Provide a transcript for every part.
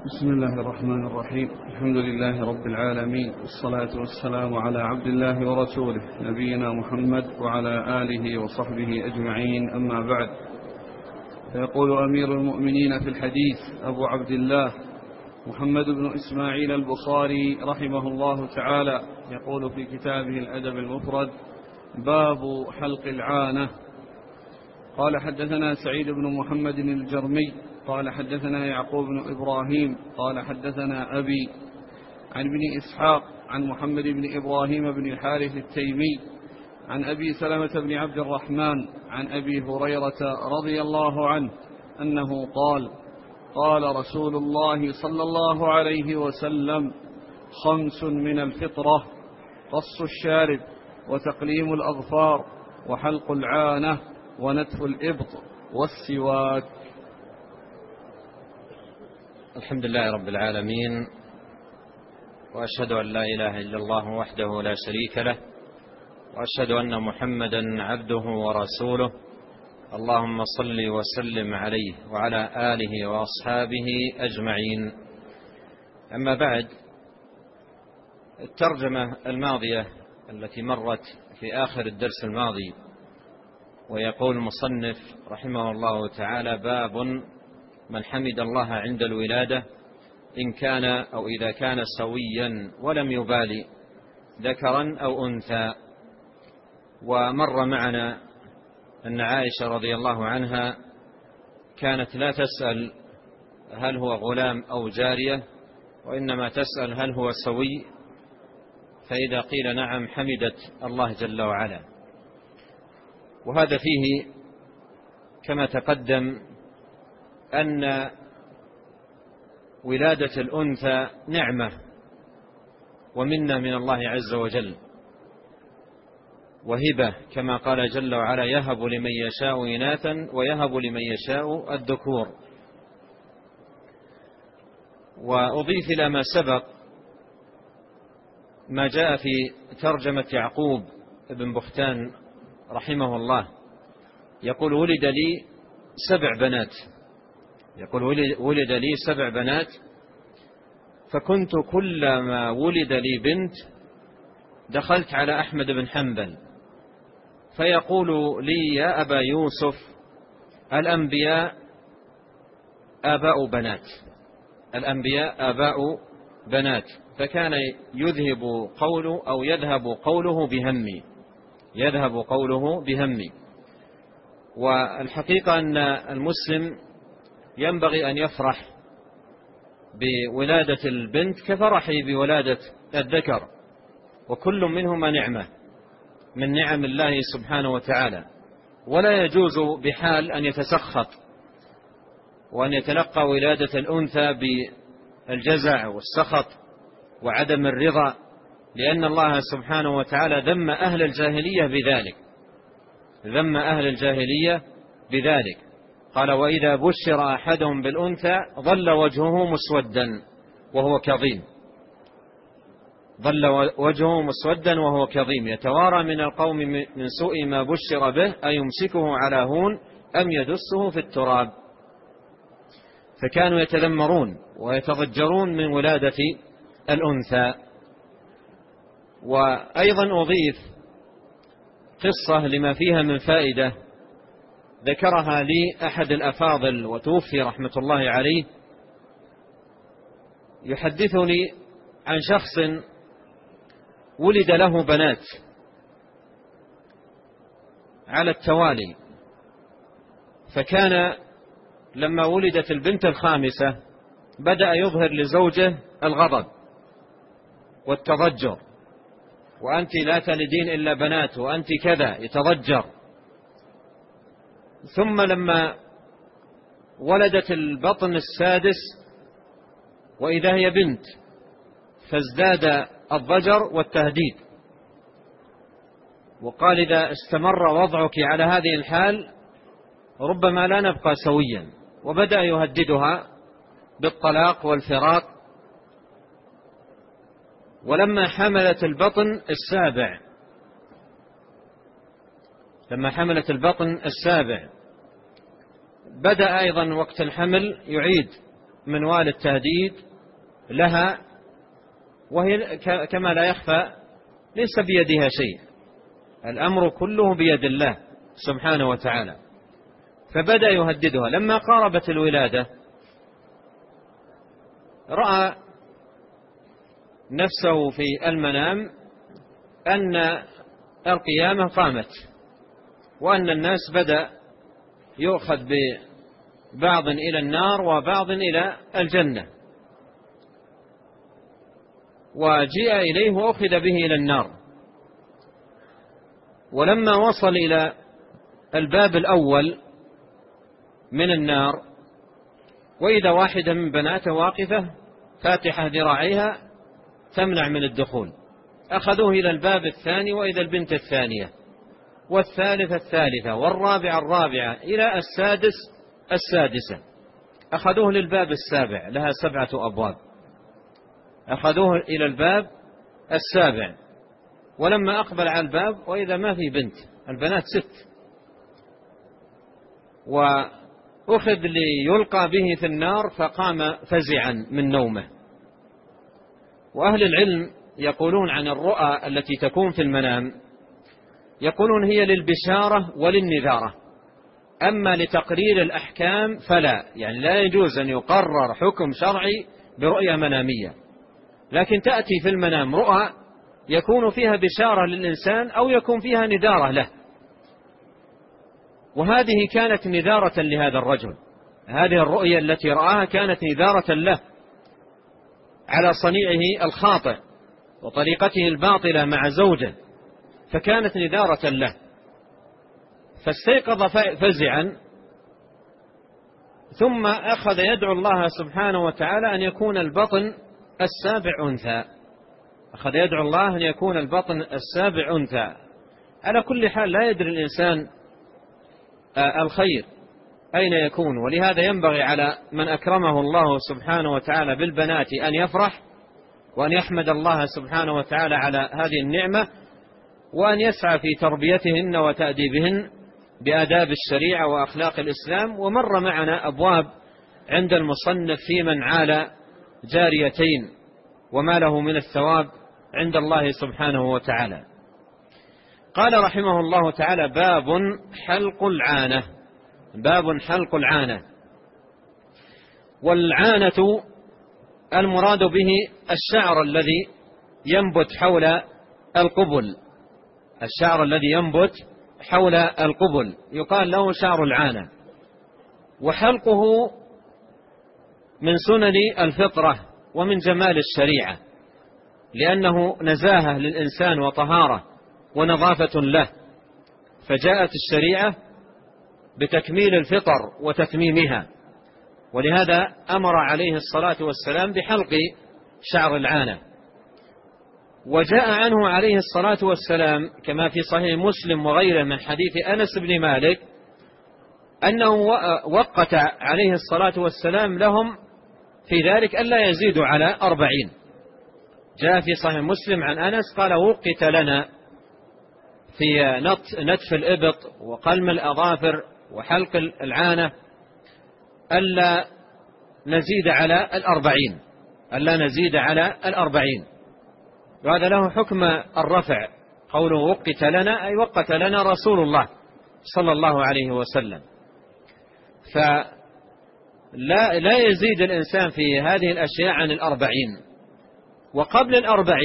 بسم الله الرحمن الرحيم. الحمد لله رب العالمين، والصلاة والسلام على عبد الله ورسوله نبينا محمد وعلى آله وصحبه أجمعين، أما بعد. فيقول أمير المؤمنين في الحديث أبو عبد الله محمد بن إسماعيل البخاري رحمه الله تعالى، يقول في كتابه الأدب المفرد: باب حلق العانة. قال: حدثنا سعيد بن محمد الجرمي قال: حدثنا يعقوب بن إبراهيم قال: حدثنا أبي عن ابن إسحاق عن محمد بن إبراهيم بن الحارث التيمي عن أبي سلمة بن عبد الرحمن عن أبي هريرة رضي الله عنه أنه قال: قال رسول الله صلى الله عليه وسلم: 5 من الفطرة: قص الشارب، وتقليم الأظفار، وحلق العانة، ونتف الإبط، والسواك. الحمد لله رب العالمين، وأشهد أن لا إله إلا الله وحده لا شريك له، وأشهد أن محمدا عبده ورسوله. اللهم صل وسلم عليه وعلى آله وأصحابه أجمعين. أما بعد، الترجمة الماضية التي مرت في آخر الدرس الماضي، ويقول المصنف رحمه الله تعالى: باب من حمد الله عند الولادة إن كان أو إذا كان سويا ولم يبالي ذكرا أو أنثى. ومر معنا أن عائشة رضي الله عنها كانت لا تسأل هل هو غلام أو جارية، وإنما تسأل هل هو سوي، فإذا قيل نعم حمدت الله جل وعلا. وهذا فيه كما تقدم أن ولادة الأنثى نعمة ومنة من الله عز وجل، وهبة كما قال جل وعلا: يهب لمن يشاء إناثا ويهب لمن يشاء الذكور. وأضيف إلى ما سبق ما جاء في ترجمة يعقوب بن بختان رحمه الله، يقول: ولد لي 7 بنات، يقول ولد لي 7 بنات، فكنت كلما ولد لي بنت دخلت على أحمد بن حنبل فيقول لي: يا أبا يوسف، الأنبياء آباء بنات، الأنبياء آباء بنات. فكان يذهب قوله أو يذهب قوله بهمي، يذهب قوله بهمي. والحقيقة أن المسلم ينبغي أن يفرح بولادة البنت كفرحه بولادة الذكر، وكل منهما نعمة من نعم الله سبحانه وتعالى، ولا يجوز بحال أن يتسخط وأن يتلقى ولادة الأنثى بالجزع والسخط وعدم الرضا، لأن الله سبحانه وتعالى ذم أهل الجاهلية بذلك، ذم أهل الجاهلية بذلك. قال: وإذا بشر أحدهم بالأنثى ظل وجهه مسودا وهو كظيم، ظل وجهه مسودا وهو كظيم، يتوارى من القوم من سوء ما بشر به أيمسكه على هون أم يدسه في التراب. فكانوا يتذمرون ويتضجرون من ولادة الأنثى. وأيضا أضيف قصة لما فيها من فائدة ذكرها لي أحد الأفاضل وتوفي رحمة الله عليه، يحدثني عن شخص ولد له بنات على التوالي، فكان لما ولدت البنت الخامسة بدأ يظهر لزوجه الغضب والتضجر: وأنت لا تلدين إلا بنات، وأنت كذا، يتضجر. ثم لما ولدت البطن السادس وإذا هي بنت فازداد الضجر والتهديد، وقال: إذا استمر وضعك على هذه الحال ربما لا نبقى سويا، وبدأ يهددها بالطلاق والفراق. ولما حملت البطن السابع، لما حملت البطن السابع بدأ أيضا وقت الحمل يعيد منوال التهديد لها، وهي كما لا يخفى ليس بيدها شيء، الأمر كله بيد الله سبحانه وتعالى. فبدأ يهددها. لما قاربت الولادة رأى نفسه في المنام أن القيامة قامت، وأن الناس بدأ يؤخذ ببعض إلى النار وبعض إلى الجنة، وجيء إليه وأخذ به إلى النار. ولما وصل إلى الباب الأول من النار وإذا واحدة من بناته واقفة فاتحة ذراعيها تمنع من الدخول، أخذوه إلى الباب الثاني وإذا البنت الثانية والثالث الثالثة والرابع الرابعة إلى السادس السادسة، أخذوه للباب السابع، لها 7 أبواب، أخذوه إلى الباب السابع. ولما أقبل على الباب وإذا ما في بنت، البنات 6، وأخذ ليلقى به في النار فقام فزعا من نومه. وأهل العلم يقولون عن الرؤى التي تكون في المنام، يقولون هي للبشارة وللنذارة، أما لتقرير الأحكام فلا، يعني لا يجوز أن يقرر حكم شرعي برؤية منامية، لكن تأتي في المنام رؤى يكون فيها بشارة للإنسان أو يكون فيها نذارة له. وهذه كانت نذارة لهذا الرجل، هذه الرؤية التي رآها كانت نذارة له على صنيعه الخاطئ وطريقته الباطلة مع زوجه، فكانت نذارة له. فاستيقظ فزعا، ثم أخذ يدعو الله سبحانه وتعالى أن يكون البطن السابع أنثى، أخذ يدعو الله أن يكون البطن السابع أنثى. على كل حال لا يدري الإنسان الخير أين يكون، ولهذا ينبغي على من أكرمه الله سبحانه وتعالى بالبنات أن يفرح وأن يحمد الله سبحانه وتعالى على هذه النعمة، وأن يسعى في تربيتهن وتأديبهن بآداب الشريعة وأخلاق الإسلام. ومر معنا أبواب عند المصنف في من عال جاريتين وما له من الثواب عند الله سبحانه وتعالى. قال رحمه الله تعالى: باب حلق العانة. باب حلق العانة. والعانة المراد به الشعر الذي ينبت حول القبل، الشعر الذي ينبت حول القبل يقال له شعر العانة. وحلقه من سنن الفطرة ومن جمال الشريعة، لأنه نزاهة للإنسان وطهارة ونظافة له، فجاءت الشريعة بتكميل الفطر وتتميمها، ولهذا أمر عليه الصلاة والسلام بحلق شعر العانة. وجاء عنه عليه الصلاة والسلام كما في صحيح مسلم وغيره من حديث أنس بن مالك أنه وقت عليه الصلاة والسلام لهم في ذلك ألا يزيدوا على 40. جاء في صحيح مسلم عن أنس قال: وقت لنا في نتف الإبط وقلم الأظافر وحلق العانة ألا نزيد على 40، ألا نزيد على 40. وهذا له حكم الرفع، قوله وقت لنا أي وقت لنا رسول الله صلى الله عليه وسلم. فلا يزيد الإنسان في هذه الأشياء عن 40. وقبل 40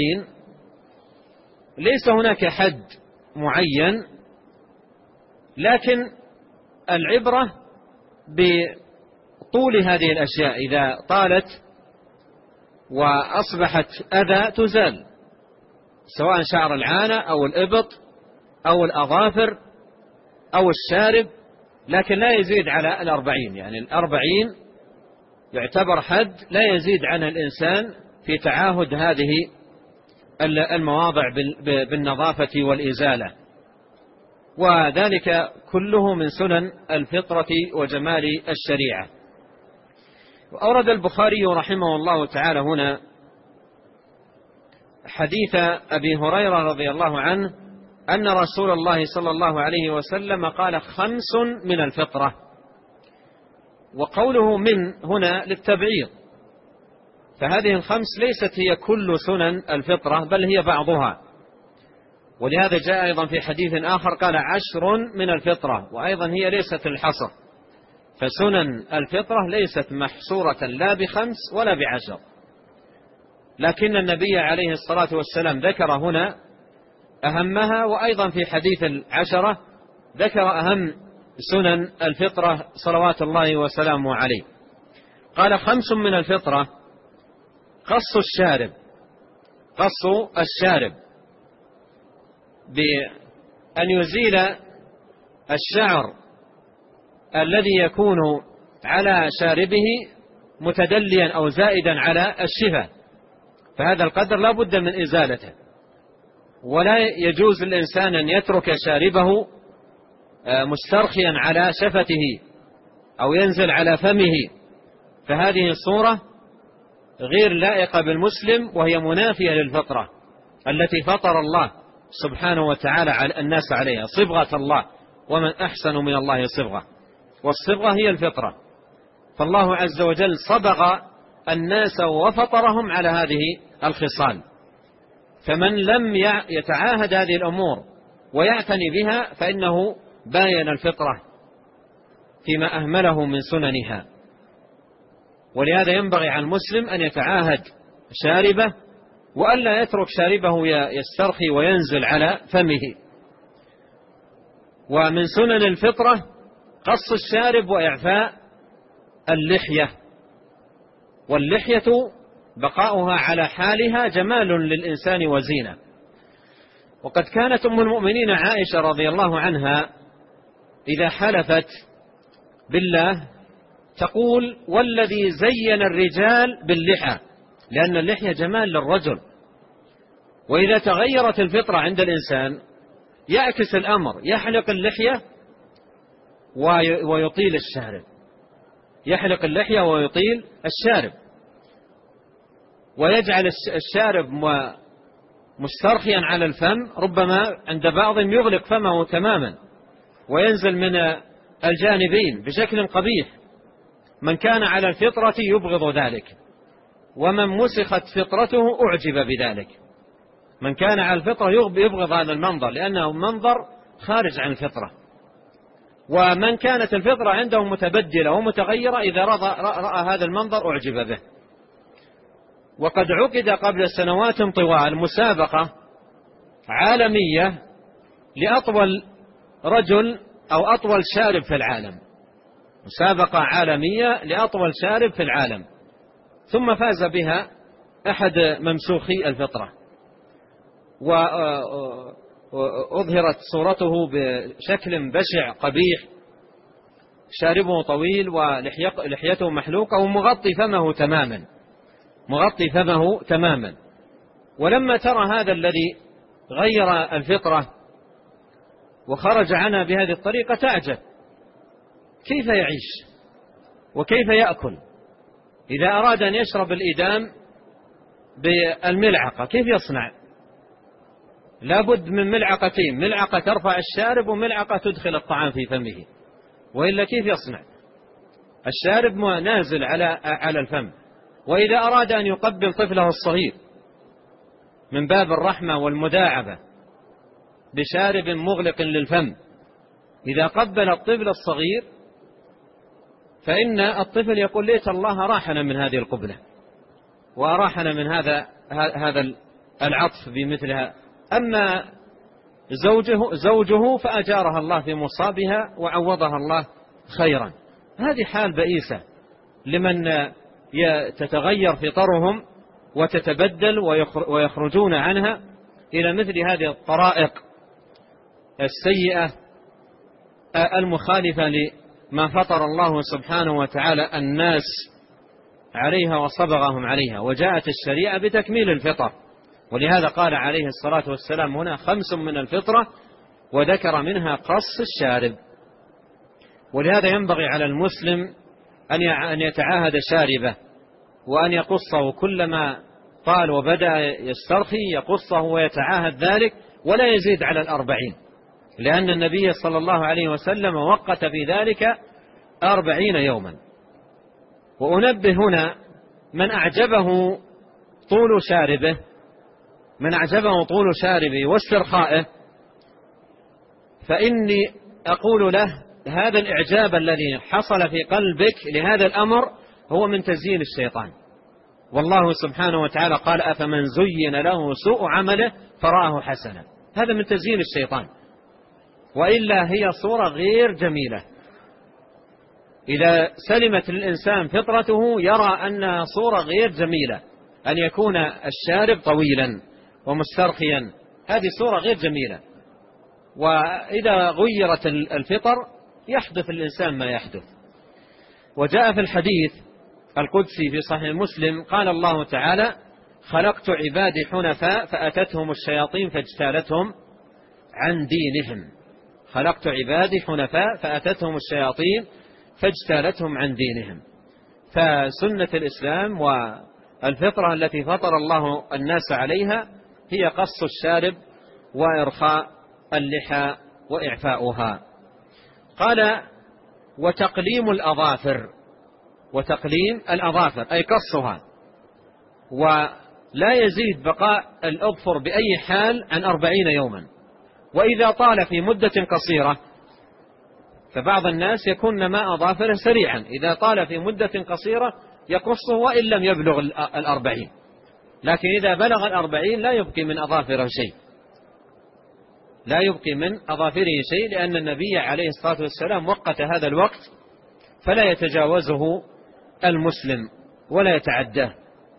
ليس هناك حد معين، لكن العبرة بطول هذه الأشياء، إذا طالت وأصبحت أذى تزال، سواء شعر العانة أو الإبط أو الأظافر أو الشارب، لكن لا يزيد على 40. يعني 40 يعتبر حد لا يزيد عنه الإنسان في تعاهد هذه المواضع بالنظافة والإزالة، وذلك كله من سنن الفطرة وجمال الشريعة. وأورد البخاري رحمه الله تعالى هنا حديث أبي هريرة رضي الله عنه أن رسول الله صلى الله عليه وسلم قال: 5 من الفطرة. وقوله من هنا للتبعيض، فهذه الخمس ليست هي كل سنن الفطرة بل هي بعضها. ولهذا جاء أيضا في حديث آخر قال 10 من الفطرة، وأيضا هي ليست الحصر، فسنن الفطرة ليست محصورة لا ب5 ولا ب10، لكن النبي عليه الصلاة والسلام ذكر هنا أهمها، وأيضا في حديث 10 ذكر أهم سنن الفطرة صلوات الله وسلامه عليه. قال 5 من الفطرة: قص الشارب بأن يزيل الشعر الذي يكون على شاربه متدليا أو زائدا على الشفة، فهذا القدر لا بد من إزالته، ولا يجوز للإنسان أن يترك شاربه مسترخيا على شفته أو ينزل على فمه، فهذه الصورة غير لائقة بالمسلم، وهي منافية للفطرة التي فطر الله سبحانه وتعالى على الناس عليها، صبغة الله، ومن أحسن من الله صبغة، والصبغة هي الفطرة. فالله عز وجل صبغ الناس وفطرهم على هذه الخصال، فمن لم يتعاهد هذه الأمور ويعتني بها فإنه باين الفطرة فيما أهمله من سننها. ولهذا ينبغي على المسلم أن يتعاهد شاربه، وألا يترك شاربه يسترخي وينزل على فمه. ومن سنن الفطرة قص الشارب وإعفاء اللحية، واللحية بقاؤها على حالها جمال للإنسان وزينة. وقد كانت أم المؤمنين عائشة رضي الله عنها إذا حلفت بالله تقول: والذي زين الرجال باللحى، لأن اللحية جمال للرجل. وإذا تغيرت الفطرة عند الإنسان يعكس الأمر، يحلق اللحية ويطيل الشارب، يحلق اللحية ويطيل الشارب، ويجعل الشارب مسترخيا على الفم، ربما عند بعضهم يغلق فمه تماما وينزل من الجانبين بشكل قبيح. من كان على الفطرة يبغض ذلك، ومن مسخت فطرته أعجب بذلك. من كان على الفطرة يبغض هذا المنظر لأنه منظر خارج عن الفطرة، ومن كانت الفطرة عنده متبدلة ومتغيرة إذا رأى هذا المنظر أعجب به. وقد عقد قبل سنوات طوال مسابقة عالمية لأطول رجل أو أطول شارب في العالم، مسابقة عالمية لأطول شارب في العالم، ثم فاز بها أحد ممسوخي الفطرة، وأظهرت صورته بشكل بشع قبيح، شاربه طويل ولحيته محلوقة ومغطي فمه تماما. ولما ترى هذا الذي غير الفطرة وخرج عنها بهذه الطريقة تعجب، كيف يعيش وكيف يأكل؟ إذا أراد أن يشرب الإدام بالملعقة كيف يصنع؟ لابد من ملعقتين، ملعقة ترفع الشارب وملعقة تدخل الطعام في فمه، وإلا كيف يصنع؟ الشارب نازل على الفم. وإذا أراد أن يقبل طفله الصغير من باب الرحمة والمداعبة بشارب مغلق للفم، إذا قبل الطفل الصغير فإن الطفل يقول: ليت الله راحنا من هذه القبلة وأراحنا من هذا العطف بمثلها. أما زوجه فأجارها الله في مصابها وعوضها الله خيرا. هذه حال بئيسة لمن تتغير فطرهم وتتبدل ويخرجون عنها إلى مثل هذه الطرائق السيئة المخالفة لما فطر الله سبحانه وتعالى الناس عليها وصبغهم عليها. وجاءت الشريعة بتكميل الفطر، ولهذا قال عليه الصلاة والسلام هنا 5 من الفطرة، وذكر منها قص الشارب. ولهذا ينبغي على المسلم أن يتعاهد شاربه وأن يقصه كلما طال وبدأ يسترخي يقصه ويتعاهد ذلك، ولا يزيد على 40، لأن النبي صلى الله عليه وسلم وقت في ذلك 40 يوما، وأنبه هنا من أعجبه طول شاربه واسترخائه، فإني أقول له هذا الإعجاب الذي حصل في قلبك لهذا الأمر هو من تزيين الشيطان. والله سبحانه وتعالى قال أفمن زين له سوء عمله فرآه حسنا، هذا من تزيين الشيطان، وإلا هي صورة غير جميلة. إذا سلمت الإنسان فطرته يرى أنها صورة غير جميلة، أن يكون الشارب طويلا ومسترخيا، هذه صورة غير جميلة. وإذا غيرت الفطر يحدث الإنسان ما يحدث. وجاء في الحديث القدسي في صحيح مسلم قال الله تعالى خلقت عبادي حنفاء فأتتهم الشياطين فاجتالتهم عن دينهم. خلقت عبادي حنفاء فأتتهم الشياطين فاجتالتهم عن دينهم. فسنة الإسلام والفطرة التي فطر الله الناس عليها هي قص الشارب وإرخاء اللحى وإعفاؤها. قال وتقليم الأظافر أي قصها، ولا يزيد بقاء الأظفر بأي حال عن 40 يوما. وإذا طال في مدة قصيرة، فبعض الناس يكون ماء أظافره سريعا، إذا طال في مدة قصيرة يقصه وإن لم يبلغ 40، لكن إذا بلغ 40 لا يبقي من أظافره شيء، لأن النبي عليه الصلاة والسلام وقت هذا الوقت فلا يتجاوزه المسلم ولا يتعداه.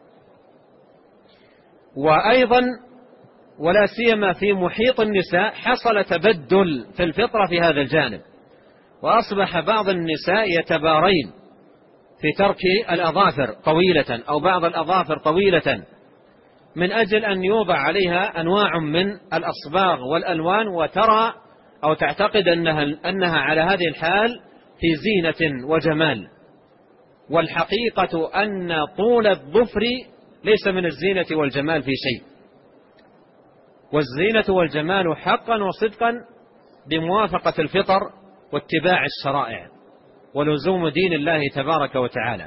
وأيضا ولا سيما في محيط النساء حصل تبدل في الفطرة في هذا الجانب، وأصبح بعض النساء يتبارين في ترك الأظافر طويلة أو بعض الأظافر طويلة من أجل أن يوضع عليها أنواع من الأصباغ والألوان، وترى أو تعتقد أنها على هذه الحال في زينة وجمال. والحقيقة أن طول الظفر ليس من الزينة والجمال في شيء، والزينة والجمال حقا وصدقا بموافقة الفطر واتباع الشرائع ولزوم دين الله تبارك وتعالى.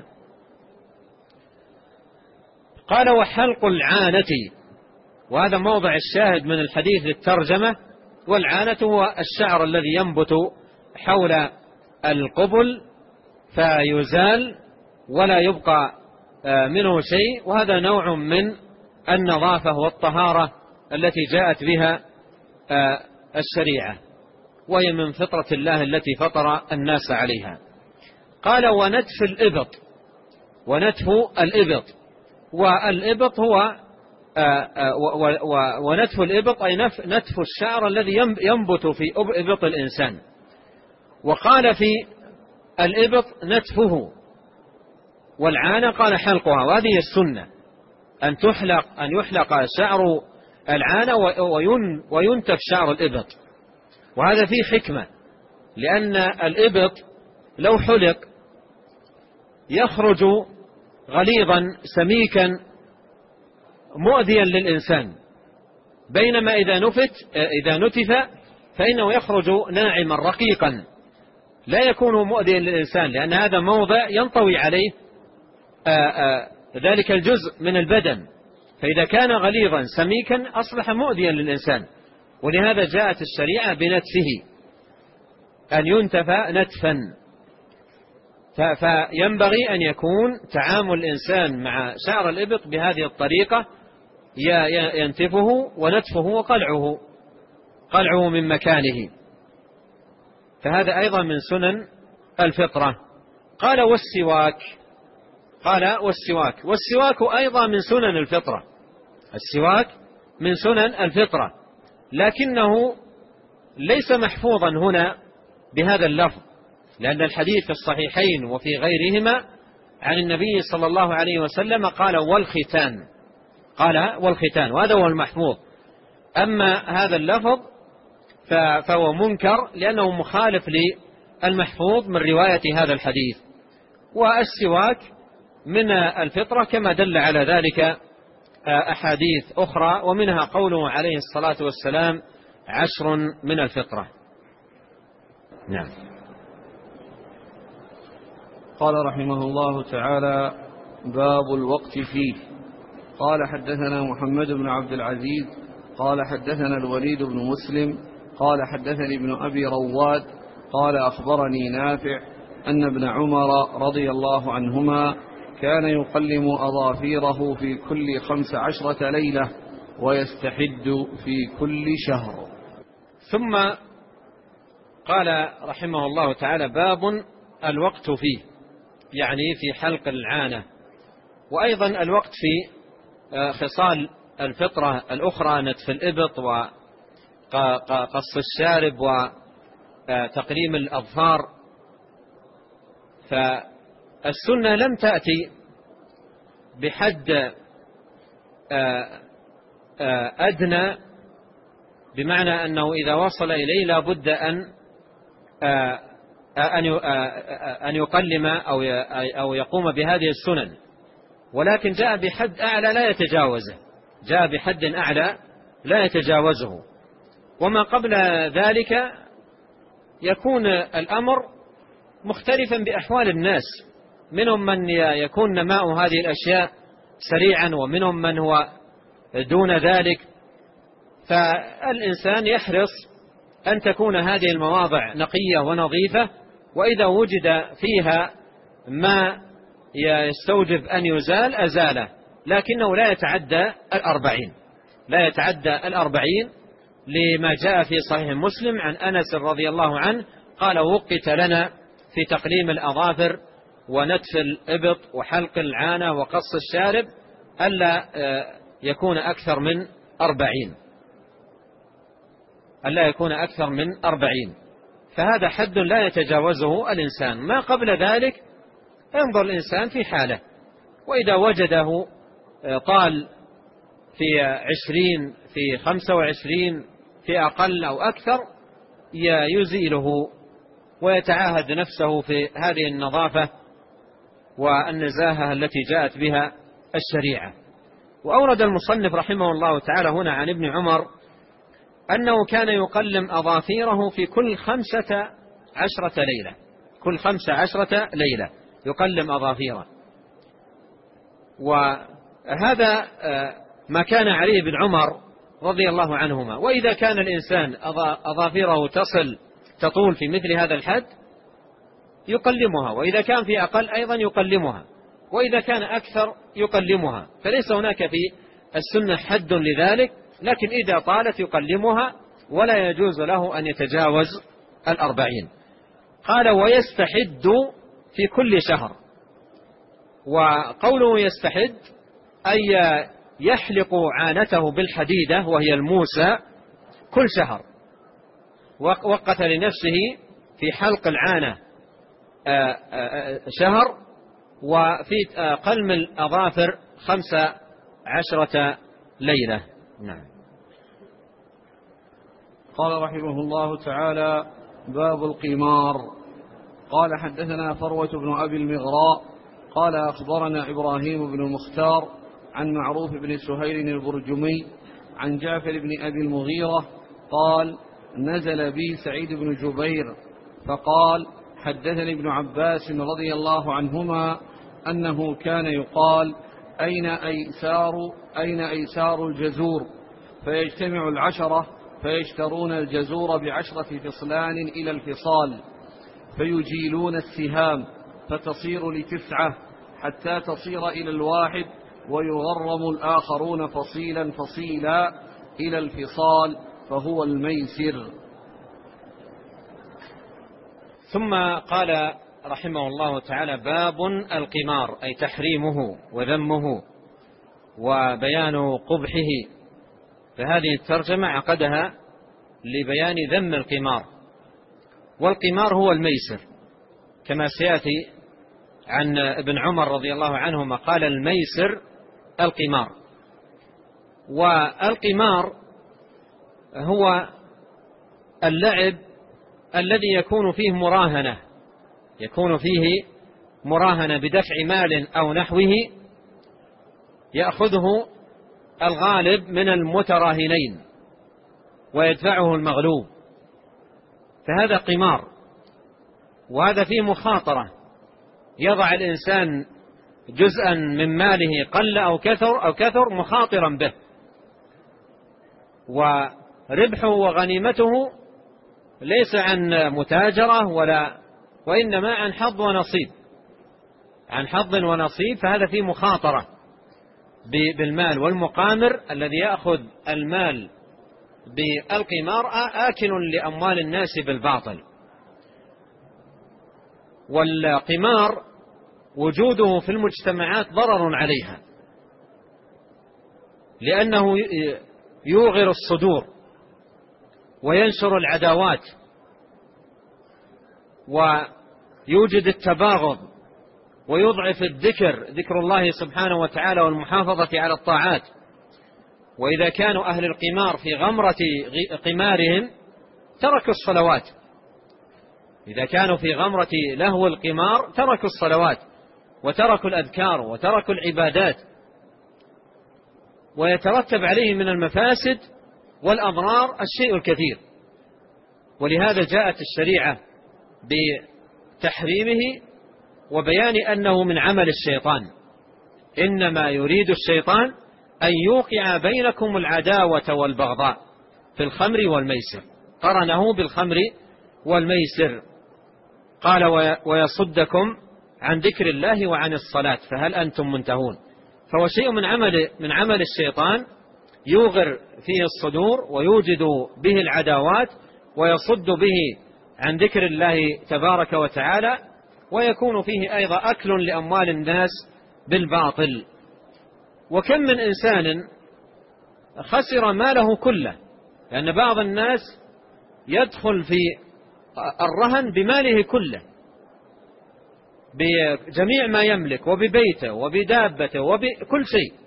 قال وحلق العانة، وهذا موضع الشاهد من الحديث للترجمة. والعانة هو الشعر الذي ينبت حول القبل فيزال ولا يبقى منه شيء، وهذا نوع من النظافة والطهارة التي جاءت بها الشريعة، وهي من فطرة الله التي فطر الناس عليها. قال ونتف الإبط، والإبط هو ونتف الإبط أي نتف الشعر الذي ينبت في إبط الإنسان. وقال في الإبط نتفه، والعانة قال حلقها، وهذه السنة أن يحلق شعر العانة وينتف شعر الإبط. وهذا فيه حكمة، لأن الإبط لو حلق يخرج غليظا سميكا مؤذيا للإنسان، بينما إذا نتف فإنه يخرج ناعما رقيقا لا يكون مؤذيا للإنسان، لأن هذا موضع ينطوي عليه ذلك الجزء من البدن، فإذا كان غليظا سميكا أصبح مؤذيا للإنسان. ولهذا جاءت الشريعة بنتفه، أن ينتف نتفا. فينبغي أن يكون تعامل الإنسان مع شعر الإبط بهذه الطريقة، ينتفه ونتفه وقلعه من مكانه، فهذا أيضا من سنن الفطرة. قال والسواك أيضا من سنن الفطرة، السواك من سنن الفطرة، لكنه ليس محفوظا هنا بهذا اللفظ، لأن الحديث في الصحيحين وفي غيرهما عن النبي صلى الله عليه وسلم قال والختان، وهذا هو المحفوظ. أما هذا اللفظ فهو منكر، لأنه مخالف للمحفوظ من رواية هذا الحديث. والسواك من الفطرة كما دل على ذلك أحاديث أخرى، ومنها قوله عليه الصلاة والسلام 10 من الفطرة. نعم. قال رحمه الله تعالى: باب الوقت فيه. قال: حدثنا محمد بن عبد العزيز قال حدثنا الوليد بن مسلم قال حدثني ابن أبي رواد قال: أخبرني نافع أن ابن عمر رضي الله عنهما كان يقلم أظافيره في كل 15 ليلة ويستحد في كل شهر. ثم قال رحمه الله تعالى: باب الوقت فيه، يعني في حلق العانة، وأيضا الوقت في خصال الفطرة الأخرى، نتف الإبط وقص الشارب وتقليم الأظفار. فالسنة لم تأتي بحد أدنى، بمعنى أنه إذا وصل إليه لا بد أن يقلم أو يقوم بهذه السنن، ولكن جاء بحد أعلى لا يتجاوزه، جاء بحد أعلى لا يتجاوزه. وما قبل ذلك يكون الأمر مختلفا بأحوال الناس، منهم من يكون نماء هذه الأشياء سريعا، ومنهم من هو دون ذلك. فالإنسان يحرص أن تكون هذه المواضع نقية ونظيفة، وإذا وجد فيها ما يستوجب أن يزال أزاله، لكنه لا يتعدى 40، لا يتعدى 40، لما جاء في صحيح مسلم عن أنس رضي الله عنه قال: وقت لنا في تقليم الأظافر ونتف الإبط وحلق العانة وقص الشارب ألا يكون أكثر من 40، ألا يكون أكثر من 40. فهذا حد لا يتجاوزه الإنسان. ما قبل ذلك ينظر الإنسان في حاله، وإذا وجده طال في 20 في 25 في أقل أو أكثر يزيله ويتعاهد نفسه في هذه النظافة والنزاهة التي جاءت بها الشريعة. وأورد المصنف رحمه الله تعالى هنا عن ابن عمر أنه كان يقلم أظافيره في كل 15 ليلة، كل 15 ليلة يقلم أظافيره. وهذا ما كان عليه ابن عمر رضي الله عنهما. وإذا كان الإنسان أظافيره تطول في مثل هذا الحد يقلمها، وإذا كان في أقل أيضا يقلمها، وإذا كان أكثر يقلمها. فليس هناك في السنة حد لذلك، لكن إذا طالت يقلمها، ولا يجوز له أن يتجاوز 40. قال: ويستحد في كل شهر. وقوله يستحد أي يحلق عانته بالحديدة وهي الموسى كل شهر. وقت لنفسه في حلق العانة شهر، وفي قلم الأظافر 15 ليلة. نعم. قال رحمه الله تعالى: باب القمار. قال: حدثنا فروة بن أبي المغراء قال: أخبرنا إبراهيم بن المختار عن معروف بن سهيل البرجمي عن جعفر بن أبي المغيرة قال: نزل بي سعيد بن جبير فقال: حدثني ابن عباس رضي الله عنهما أنه كان يقال: أين أيسار الجزور؟ فيجتمع 10 فيشترون الجزور ب10 فصلان إلى الفصال، فيجيلون السهام فتصير ل9 حتى تصير إلى 1، ويغرم الآخرون فصيلا إلى الفصال، فهو الميسر. ثم قال رحمه الله تعالى: باب القمار، أي تحريمه وذمه وبيان قبحه. فهذه الترجمة عقدها لبيان ذم القمار. والقمار هو الميسر، كما سيأتي عن ابن عمر رضي الله عنهما قال: الميسر القمار. والقمار هو اللعب الذي يكون فيه مراهنة بدفع مال أو نحوه يأخذه الغالب من المتراهنين ويدفعه المغلوب، فهذا قمار، وهذا فيه مخاطرة، وهذا فيه مخاطرة. فالإنسان إذا أراد أن يلعب بهذا المال أو نحوه، فإنه يضع الإنسان جزءا من ماله قل أو كثر مخاطرا به، وربحه وغنيمته ليس عن متاجرة وإنما عن حظ ونصيب، فهذا فيه مخاطرة بالمال. والمقامر الذي يأخذ المال بالقمار آكل لأموال الناس بالباطل. والقمار وجوده في المجتمعات ضرر عليها، لأنه يوغر الصدور وينشر العداوات ويوجد التباغض ويضعف ذكر الله سبحانه وتعالى والمحافظة على الطاعات. وإذا كانوا أهل القمار في غمرة قمارهم تركوا الصلوات، إذا كانوا في غمرة لهو القمار تركوا الصلوات وتركوا الأذكار وتركوا العبادات، ويترتب عليه من المفاسد والأضرار الشيء الكثير. ولهذا جاءت الشريعة بتحريمه وبيان أنه من عمل الشيطان. إنما يريد الشيطان أن يوقع بينكم العداوة والبغضاء في الخمر والميسر، قرنه بالخمر والميسر. قال ويصدكم عن ذكر الله وعن الصلاة فهل أنتم منتهون. فهو شيء من عمل الشيطان يوغر فيه الصدور ويوجد به العداوات ويصد به عن ذكر الله تبارك وتعالى، ويكون فيه أيضا أكل لأموال الناس بالباطل. وكم من إنسان خسر ماله كله، لأن بعض الناس يدخل في الرهن بماله كله، بجميع ما يملك وببيته وبدابته وبكل شيء،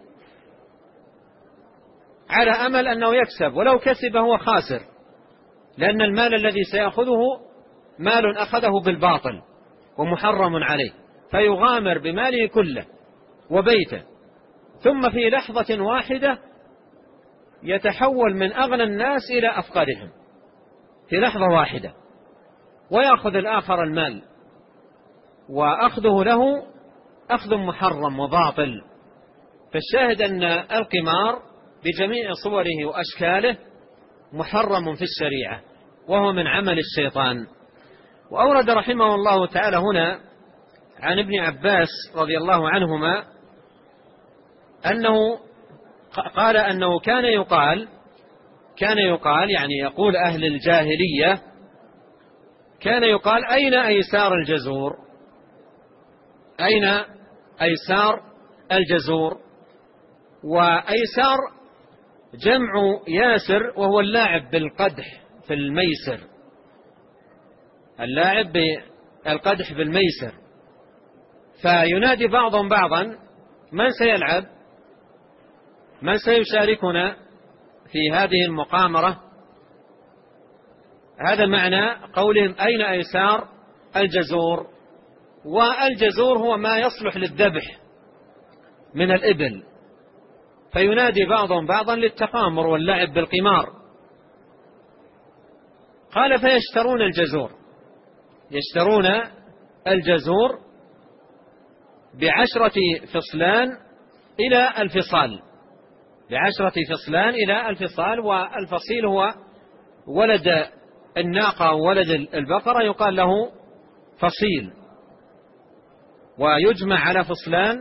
على أمل أنه يكسب، ولو كسب هو خاسر، لأن المال الذي سيأخذه مال أخذه بالباطل ومحرم عليه، فيغامر بماله كله وبيته، ثم في لحظة واحدة يتحول من أغنى الناس إلى أفقرهم في لحظة واحدة، ويأخذ الآخر المال، وأخذه له أخذ محرم وباطل. فالشاهد أن القمار بجميع صوره وأشكاله محرم في الشريعة، وهو من عمل الشيطان. وأورد رحمه الله تعالى هنا عن ابن عباس رضي الله عنهما أنه قال أنه كان يقال يعني يقول أهل الجاهلية، كان يقال أين أيسار الجزور، أين أيسار الجزور. وأيسار جمع ياسر، وهو اللاعب بالقدح في الميسر، اللاعب بالقدح بالميسر. فينادي بعضهم بعضا من سيلعب، من سيشاركنا في هذه المقامرة. هذا معنى قولهم أين أيسار الجزور. والجزور هو ما يصلح للذبح من الإبل، فينادي بعضهم بعضا للتقامر واللعب بالقمار. قال فيشترون الجزور، يشترون الجزور ب10 فصلان إلى الفصال، ب10 فصلان إلى الفصال. والفصيل هو ولد الناقة وولد البقرة، يقال له فصيل، ويجمع على فصلان.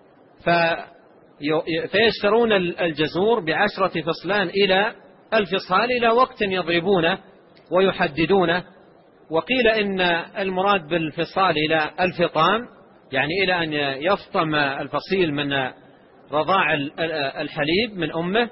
فيشترون الجزور ب10 فصلان إلى الفصال إلى وقت يضربونه ويحددونه. وقيل إن المراد بالفصال إلى الفطام، يعني إلى أن يفطم الفصيل من رضاع الحليب من أمه.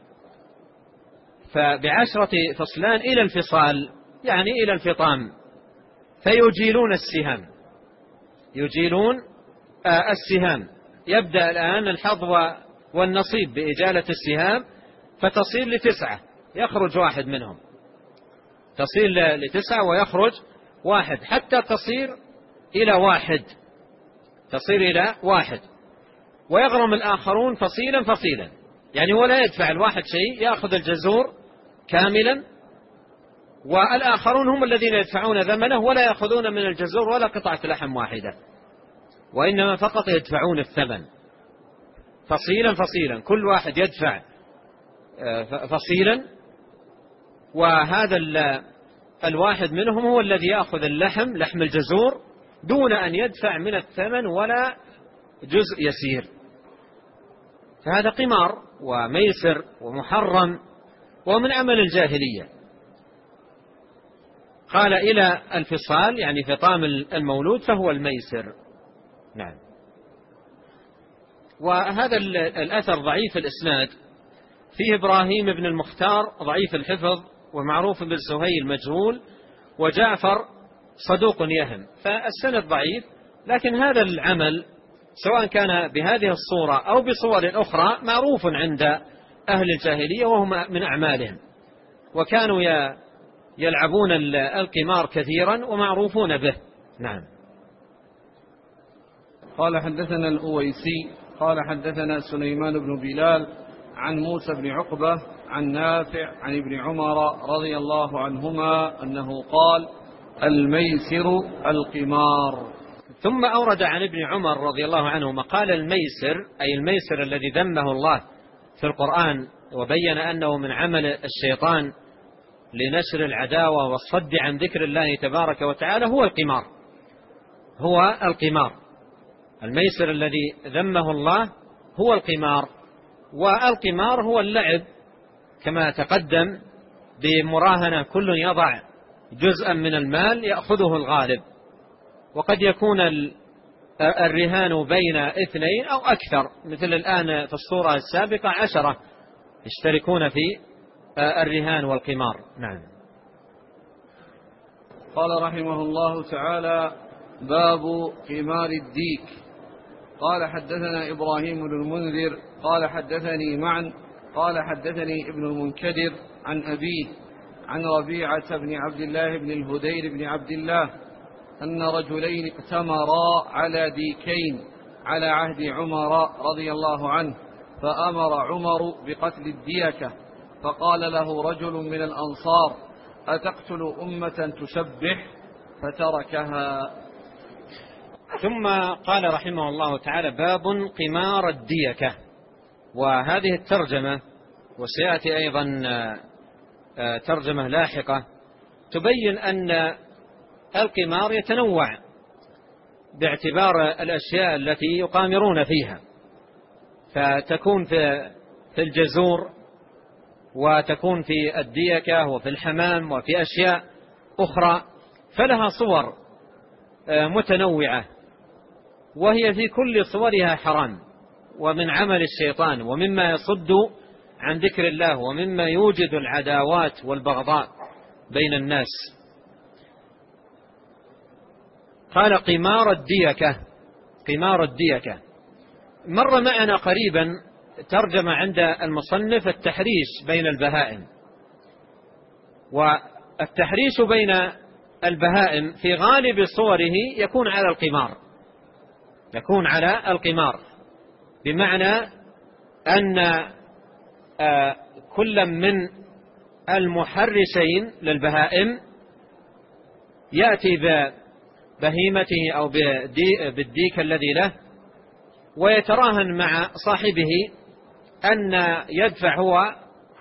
فب10 فصلان إلى الفصال يعني إلى الفطام. فيجيلون السهام، يجيلون السهام. يبدأ الآن الحظ والنصيب بإجالة السهام، فتصير ل9، يخرج واحد منهم، تصير ل9 ويخرج واحد، حتى تصير إلى 1، تصير إلى 1. ويغرم الآخرون فصيلا، يعني ولا يدفع الواحد شيء، يأخذ الجزور كاملا، والآخرون هم الذين يدفعون ثمنه ولا يأخذون من الجزور ولا قطعة لحم واحدة. وإنما فقط يدفعون الثمن فصيلا، كل واحد يدفع فصيلا، وهذا الواحد منهم هو الذي يأخذ لحم الجزور دون أن يدفع من الثمن ولا جزء يسير. فهذا قمار وميسر ومحرم ومن عمل الجاهلية. قال إلى الفصال يعني فطام المولود فهو الميسر. نعم. وهذا الأثر ضعيف الإسناد، فيه إبراهيم بن المختار ضعيف الحفظ، ومعروف بن سهيل مجهول، وجعفر صدوق يهم، فالسند ضعيف. لكن هذا العمل سواء كان بهذه الصورة أو بصور أخرى معروف عند أهل الجاهلية وهم من أعمالهم، وكانوا يلعبون القمار كثيرا ومعروفون به. نعم. قال حدثنا الأويسي قال حدثنا سليمان بن بلال عن موسى بن عقبة عن نافع عن ابن عمر رضي الله عنهما أنه قال: الميسر القمار. ثم أورد عن ابن عمر رضي الله عنهما قال: الميسر أي الميسر الذي ذمه الله في القرآن وبين أنه من عمل الشيطان لنشر العداوة والصد عن ذكر الله تبارك وتعالى هو القمار. هو القمار، الميسر الذي ذمه الله هو القمار. والقمار هو اللعب كما تقدم بمراهنة، كل يضع جزءا من المال يأخذه الغالب، وقد يكون الرهان بين 2 أو أكثر، مثل الآن في الصورة السابقة 10 يشتركون في الرهان والقمار. نعم. قال رحمه الله تعالى: باب قمار الديك. قال حدثنا إبراهيم بن المنذر قال حدثني معن قال حدثني ابن المنكدر عن أبيه عن ربيعة بن عبد الله بن الهدير بن عبد الله أن رجلين اقتمرا على ديكين على عهد عمر رضي الله عنه، فأمر عمر بقتل الديكة، فقال له رجل من الأنصار: أتقتل أمة تسبح؟ فتركها. ثم قال رحمه الله تعالى: باب قمار الديكة. وهذه الترجمة وسيأتي أيضا ترجمة لاحقة تبين أن القمار يتنوع باعتبار الأشياء التي يقامرون فيها، فتكون في الجزور، وتكون في الديكة، وفي الحمام، وفي أشياء أخرى، فلها صور متنوعة، وهي في كل صورها حرام ومن عمل الشيطان ومما يصد عن ذكر الله ومما يوجد العداوات والبغضاء بين الناس. قال: قمار الديكة. قمار الديكة مر معنا قريبا ترجم عند المصنف التحريش بين البهائم، والتحريش بين البهائم في غالب صوره يكون على القمار، يكون على القمار، بمعنى أن كل من المحرشين للبهائم يأتي ببهيمته أو بالديك الذي له، ويتراهن مع صاحبه أن يدفع هو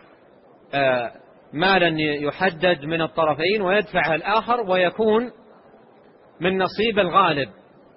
مالا يحدد من الطرفين ويدفع الآخر، ويكون من نصيب الغالب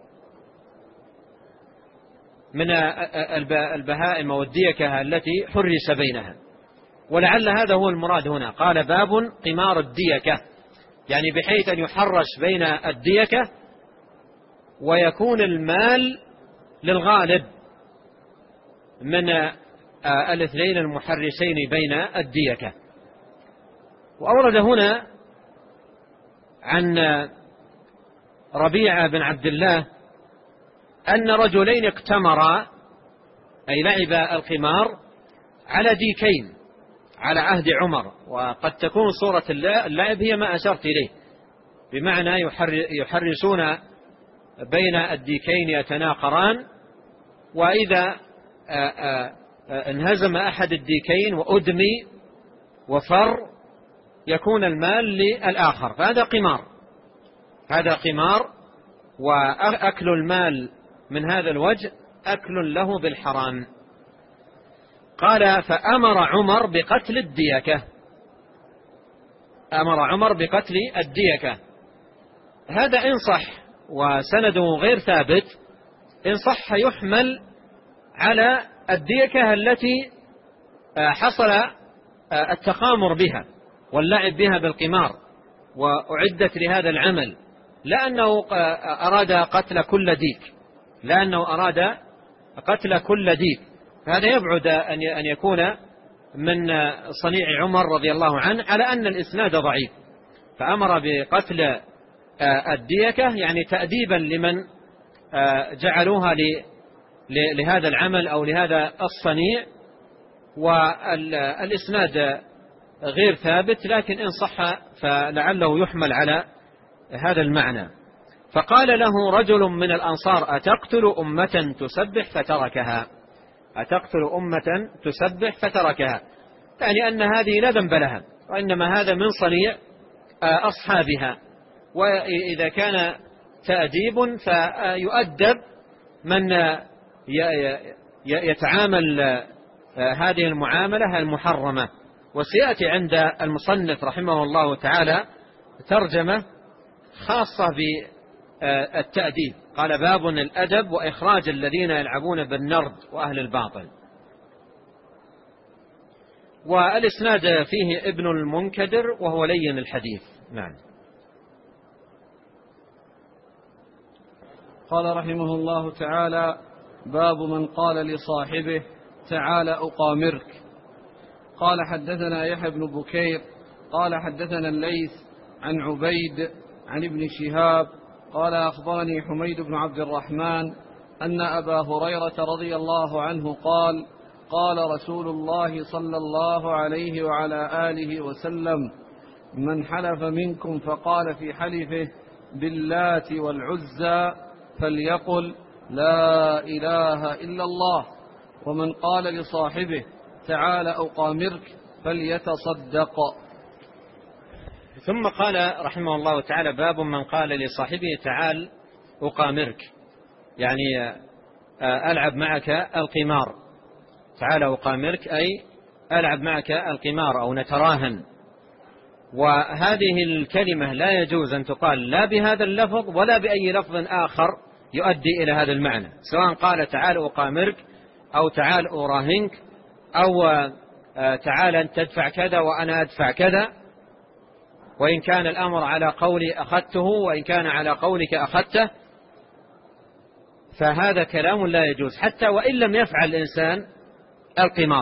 من البهائم والديكة التي حرش بينها. ولعل هذا هو المراد هنا. قال: باب قمار الديكة، يعني بحيث أن يحرش بين الديكة ويكون المال للغالب من الاثنين المحرشين بين الديكة. وأورد هنا عن ربيعة بن عبد الله أن رجلين اقتمرا، أي لعب القمار على ديكين على عهد عمر. وقد تكون صورة اللعب هي ما أشرت إليه، بمعنى يحرشون بين الديكين يتناقران، وإذا انهزم أحد الديكين وأدمي وفر يكون المال للآخر، فهذا قمار. هذا قمار، وأكل المال من هذا الوجه أكل له بالحرام. قال فأمر عمر بقتل الديكة، أمر عمر بقتل الديكة. هذا إن صح وسنده غير ثابت، إن صح يحمل على الديكة التي حصل التخامر بها واللعب بها بالقمار وأعدت لهذا العمل، لا أنه أراد قتل كل ديك، لأنه أراد قتل كل ديك، فهذا يبعد أن يكون من صنيع عمر رضي الله عنه، على أن الإسناد ضعيف. فأمر بقتل الديكة يعني تأديبا لمن جعلوها لهذا العمل أو لهذا الصنيع، والإسناد غير ثابت، لكن إن صح فلعله يحمل على هذا المعنى. فقال له رجل من الأنصار أتقتل أمة تسبح فتركها، أتقتل أمة تسبح فتركها، يعني أن هذه لا ذنب لها، وإنما هذا من صنيع أصحابها، وإذا كان تأديب فيؤدب من يتعامل هذه المعاملة المحرمة. وسيأتي عند المصنف رحمه الله تعالى ترجمة خاصة بالتأديب، قال باب الأدب وإخراج الذين يلعبون بالنرد وأهل الباطل. والإسناد فيه ابن المنكدر وهو لين الحديث. نعم. قال رحمه الله تعالى باب من قال لصاحبه تعال أقامرك. قال حدثنا يحيى بن بكير قال حدثنا الليث عن عبيد عن ابن شهاب قال أخبرني حميد بن عبد الرحمن أن أبا هريرة رضي الله عنه قال قال رسول الله صلى الله عليه وعلى آله وسلم من حلف منكم فقال في حلفه باللات والعزى فليقل لا إله إلا الله، ومن قال لصاحبه تعال أقامرك فليتصدق. ثم قال رحمه الله تعالى باب من قال لصاحبه تعال أقامرك، يعني ألعب معك القمار، تعال أقامرك أي ألعب معك القمار أو نتراهن. وهذه الكلمة لا يجوز أن تقال لا بهذا اللفظ ولا بأي لفظ آخر يؤدي إلى هذا المعنى، سواء قال تعال أقامرك أو تعال أراهنك أو تعال أن تدفع كذا وأنا أدفع كذا، وإن كان الأمر على قولي أخذته وإن كان على قولك أخذته، فهذا كلام لا يجوز حتى وإن لم يفعل الإنسان القمار،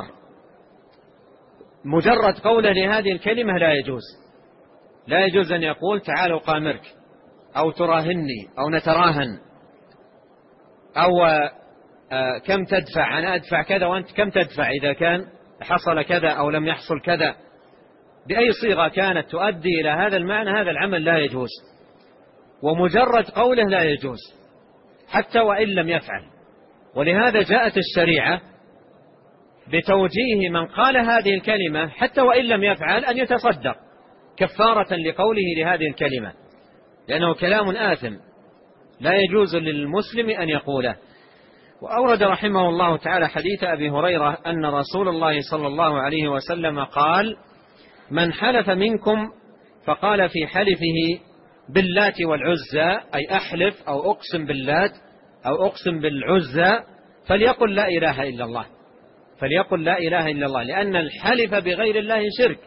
مجرد قوله لهذه الكلمة لا يجوز. لا يجوز أن يقول تعال أقامرك أو تراهني أو نتراهن أو كم تدفع، أنا أدفع كذا وأنت كم تدفع إذا كان حصل كذا أو لم يحصل كذا، بأي صيغة كانت تؤدي إلى هذا المعنى هذا العمل لا يجوز، ومجرد قوله لا يجوز حتى وإن لم يفعل. ولهذا جاءت الشريعة بتوجيه من قال هذه الكلمة حتى وإن لم يفعل أن يتصدق كفارة لقوله لهذه الكلمة، لأنه كلام آثم لا يجوز للمسلم أن يقوله. وأورد رحمه الله تعالى حديث أبي هريرة أن رسول الله صلى الله عليه وسلم قال من حلف منكم فقال في حلفه باللات والعزى أي أحلف أو أقسم باللات أو أقسم بالعزى فليقل لا إله إلا الله، فليقل لا إله إلا الله، لأن الحلف بغير الله شرك،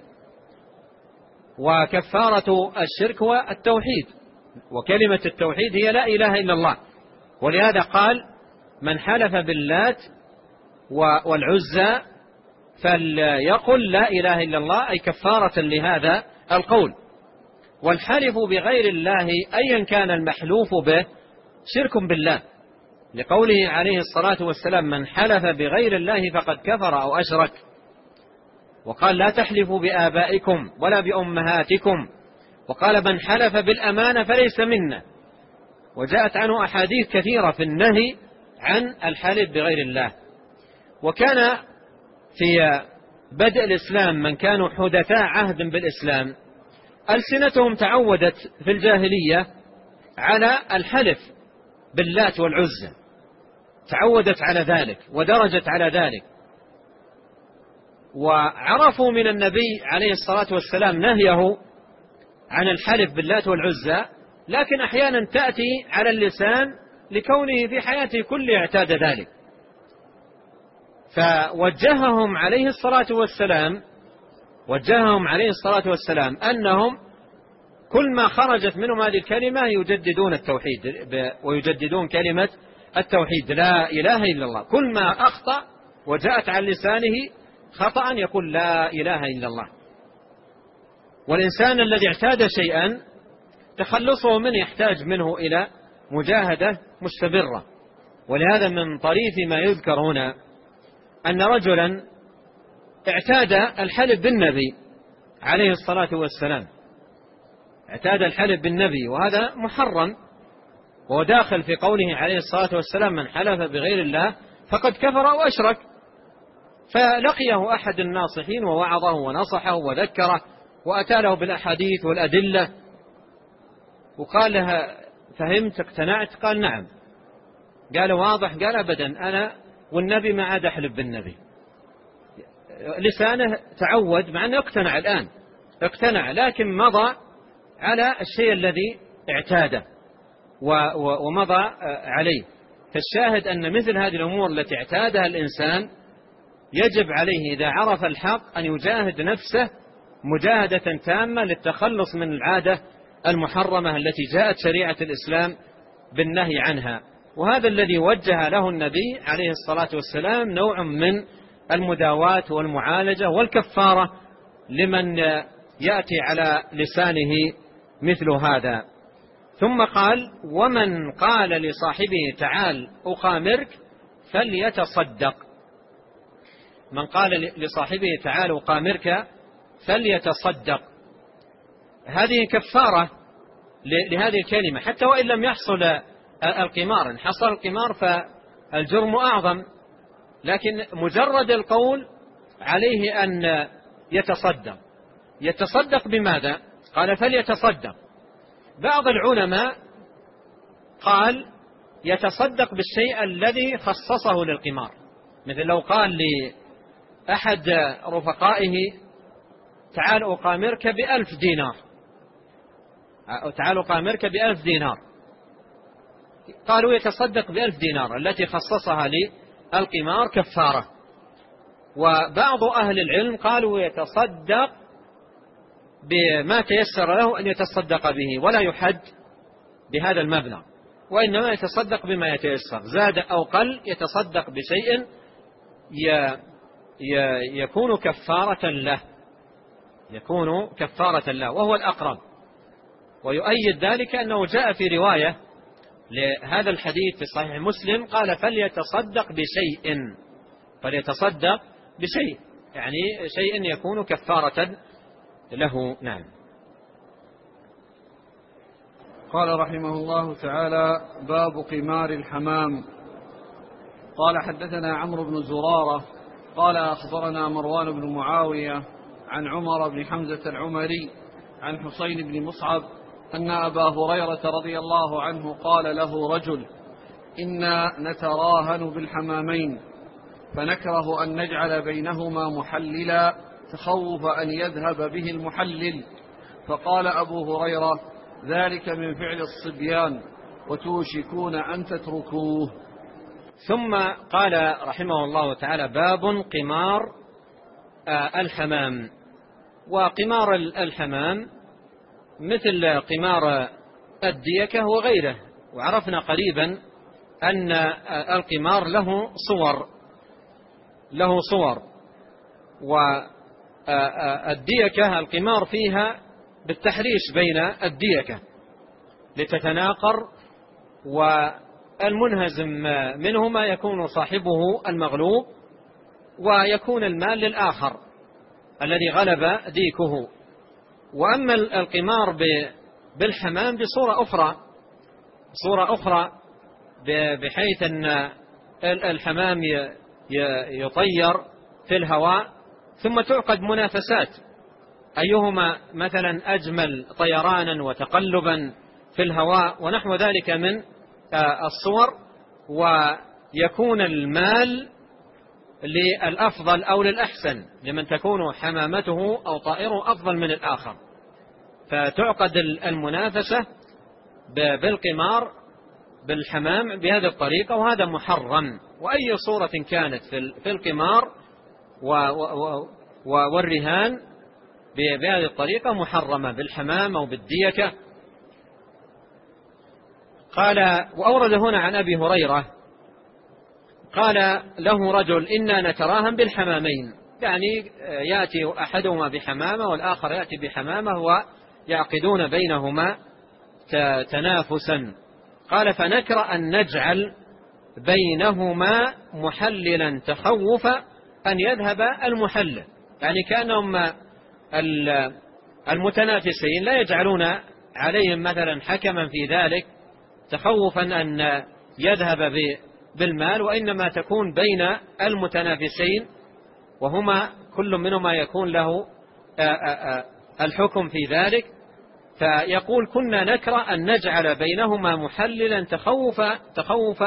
وكفارة الشرك هو التوحيد، وكلمة التوحيد هي لا إله إلا الله. ولهذا قال من حلف باللات والعزى فليقل لا إله إلا الله أي كفارة لهذا القول. والحلف بغير الله أيا كان المحلوف به شرك بالله، لقوله عليه الصلاة والسلام من حلف بغير الله فقد كفر أو أشرك. وقال لا تحلفوا بآبائكم ولا بأمهاتكم، وقال من حلف بالأمانة فليس منا. وجاءت عنه أحاديث كثيرة في النهي عن الحلف بغير الله. وكان في بدء الإسلام من كانوا حدثاء عهد بالإسلام ألسنتهم تعودت في الجاهلية على الحلف باللات والعزى، تعودت على ذلك ودرجت على ذلك، وعرفوا من النبي عليه الصلاة والسلام نهيه عن الحلف باللات والعزى، لكن أحيانا تأتي على اللسان لكونه في حياته كله اعتاد ذلك. فوجههم عليه الصلاة والسلام أنهم كل ما خرجت منهم هذه الكلمة يجددون التوحيد ويجددون كلمة التوحيد لا إله إلا الله. كل ما أخطأ وجاءت عن لسانه خطأ يقول لا إله إلا الله. والإنسان الذي اعتاد شيئا تخلصه منه يحتاج منه إلى مجاهدة مستمرة. ولهذا من طريف ما يذكر هنا أن رجلا اعتاد الحلف بالنبي عليه الصلاة والسلام، اعتاد الحلف بالنبي، وهذا محرم، وهو داخل في قوله عليه الصلاة والسلام من حلف بغير الله فقد كفر وأشرك. فلقيه أحد الناصحين ووعظه ونصحه وذكره وأتى له بالأحاديث والأدلة، وقال لها فهمت اقتنعت؟ قال نعم. قال واضح؟ قال أبدا، أنا والنبي ما عاد أحلف بالنبي. لسانه تعود، مع أنه اقتنع الآن، اقتنع، لكن مضى على الشيء الذي اعتاده ومضى عليه. فالشاهد أن مثل هذه الأمور التي اعتادها الإنسان يجب عليه إذا عرف الحق أن يجاهد نفسه مجاهدة تامة للتخلص من العادة المحرمة التي جاءت شريعة الإسلام بالنهي عنها. وهذا الذي وجه له النبي عليه الصلاة والسلام نوع من المداواة والمعالجة والكفارة لمن يأتي على لسانه مثل هذا. ثم قال ومن قال لصاحبه تعال أقامرك فليتصدق. من قال لصاحبه تعال أقامرك فليتصدق، هذه كفارة لهذه الكلمة، حتى وإن لم يحصل القمار. إن حصل القمار فالجرم أعظم، لكن مجرد القول عليه أن يتصدق. يتصدق بماذا؟ قال فليتصدق. بعض العلماء قال يتصدق بالشيء الذي خصصه للقمار، مثل لو قال لأحد رفقائه تعال أقامرك ب1000 دينار، تعال أقامرك ب1000 دينار، قالوا يتصدق ب1000 دينار التي خصصها للقمار كفارة. وبعض أهل العلم قالوا يتصدق بما تيسر له أن يتصدق به، ولا يحد بهذا المبلغ، وإنما يتصدق بما يتيسر، زاد أو قل يتصدق بشيء يكون كفارة له، يكون كفارة له، وهو الأقرب. ويؤيد ذلك أنه جاء في رواية لهذا الحديث في صحيح مسلم قال فليتصدق بشيء، فليتصدق بشيء يعني شيء يكون كفارة له. نعم. قال رحمه الله تعالى باب قمار الحمام. قال حدثنا عمرو بن زرارة قال أخبرنا مروان بن معاوية عن عمر بن حمزة العمري عن حسين بن مصعب أن أبا هريرة رضي الله عنه قال له رجل إنا نتراهن بالحمامين فنكره أن نجعل بينهما محللا تخوف أن يذهب به المحلل. فقال أبو هريرة ذلك من فعل الصبيان وتوشكون أن تتركوه. ثم قال رحمه الله تعالى باب قمار الحمام. وقمار الحمام مثل قمار الديكة وغيره، وعرفنا قريبا أن القمار له صور، والديكة القمار فيها بالتحريش بين الديكة لتتناقر، والمنهزم منهما يكون صاحبه المغلوب، ويكون المال للآخر الذي غلب ديكه. وأما القمار بالحمام بصورة أخرى بحيث أن الحمام يطير في الهواء ثم تعقد منافسات أيهما مثلا أجمل طيرانا وتقلبا في الهواء ونحو ذلك من الصور، يكون المال للأفضل أو للأحسن، لمن تكون حمامته أو طائره أفضل من الآخر، فتعقد المنافسة بالقمار بالحمام بهذه الطريقة، وهذا محرم. وأي صورة كانت في القمار والرهان بهذه الطريقة محرمة، بالحمام أو بالديكة. قال: وأورد هنا عن أبي هريرة قال له رجل: إنا نتراهن بالحمامين، يعني يأتي أحدهما بحمامة والآخر يأتي بحمامة ويعقدون بينهما تنافسا. قال: فنكره أن نجعل بينهما محللا تخوف أن يذهب المحلل، يعني كأنهم المتنافسين لا يجعلون عليهم مثلا حكما في ذلك تخوفا أن يذهب بالمال، وإنما تكون بين المتنافسين، وهما كل منهما يكون له الحكم في ذلك. فيقول: كنا نكره أن نجعل بينهما محللا تخوف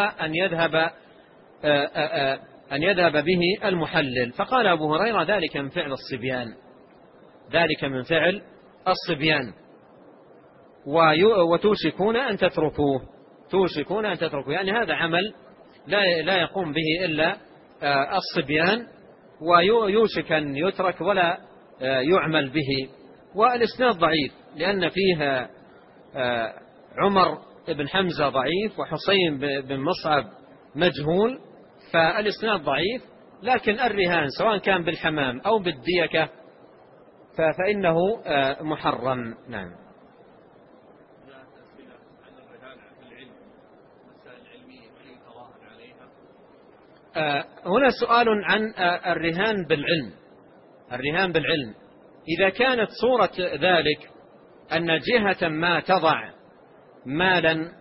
أن يذهب به المحلل. فقال أبو هريرة: ذلك من فعل الصبيان، ذلك من فعل الصبيان، وتوشكون أن تتركوه، توشكون أن تتركوه، يعني هذا عمل لا يقوم به إلا الصبيان، ويوشك أن يترك ولا يعمل به. والإسناد ضعيف، لأن فيه عمر بن حمزة ضعيف وحسين بن مصعب مجهول، فالإسناد ضعيف. لكن الرهان سواء كان بالحمام أو بالديكة فإنه محرم. نعم. هنا سؤال عن الرهان بالعلم. الرهان بالعلم إذا كانت صورة ذلك أن جهة ما تضع مالا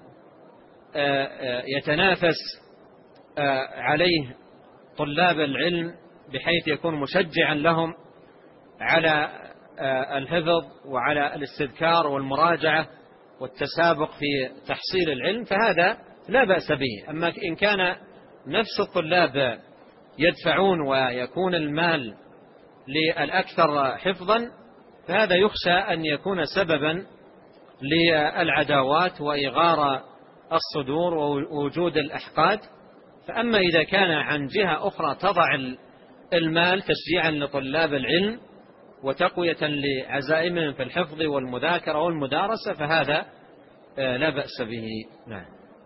يتنافس عليه طلاب العلم بحيث يكون مشجعا لهم على الحفظ وعلى الاستذكار والمراجعة والتسابق في تحصيل العلم، فهذا لا بأس به. أما إن كان نفس الطلاب يدفعون ويكون المال للأكثر حفظا، فهذا يخشى أن يكون سببا للعداوات وإغار الصدور ووجود الأحقاد. فأما إذا كان عن جهة أخرى تضع المال تشجيعا لطلاب العلم وتقوية لعزائمهم في الحفظ والمذاكرة والمدارسة، فهذا لا بأس به. نعم.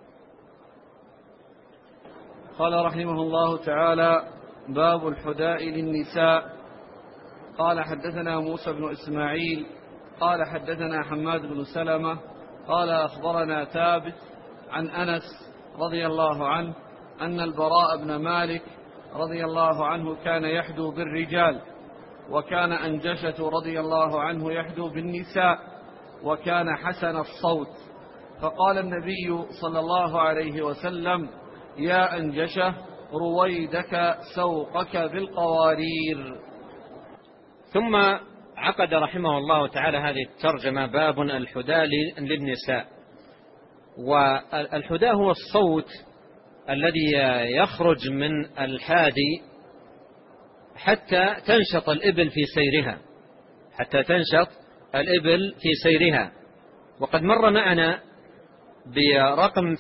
قال رحمه الله تعالى: باب الحداء للنساء. قال: حدثنا موسى بن إسماعيل قال حدثنا حماد بن سلمة قال أخبرنا ثابت عن أنس رضي الله عنه أن البراء بن مالك رضي الله عنه كان يحدو بالرجال، وكان أنجشة رضي الله عنه يحدو بالنساء، وكان حسن الصوت. فقال النبي صلى الله عليه وسلم: يا أنجشة رويدك سوقك بالقوارير. ثم عقد رحمه الله تعالى هذه الترجمة: باب الحداء للنساء. والحداء هو الصوت الذي يخرج من الحادي حتى تنشط الإبل في سيرها، حتى تنشط الإبل في سيرها. وقد مر معنا برقم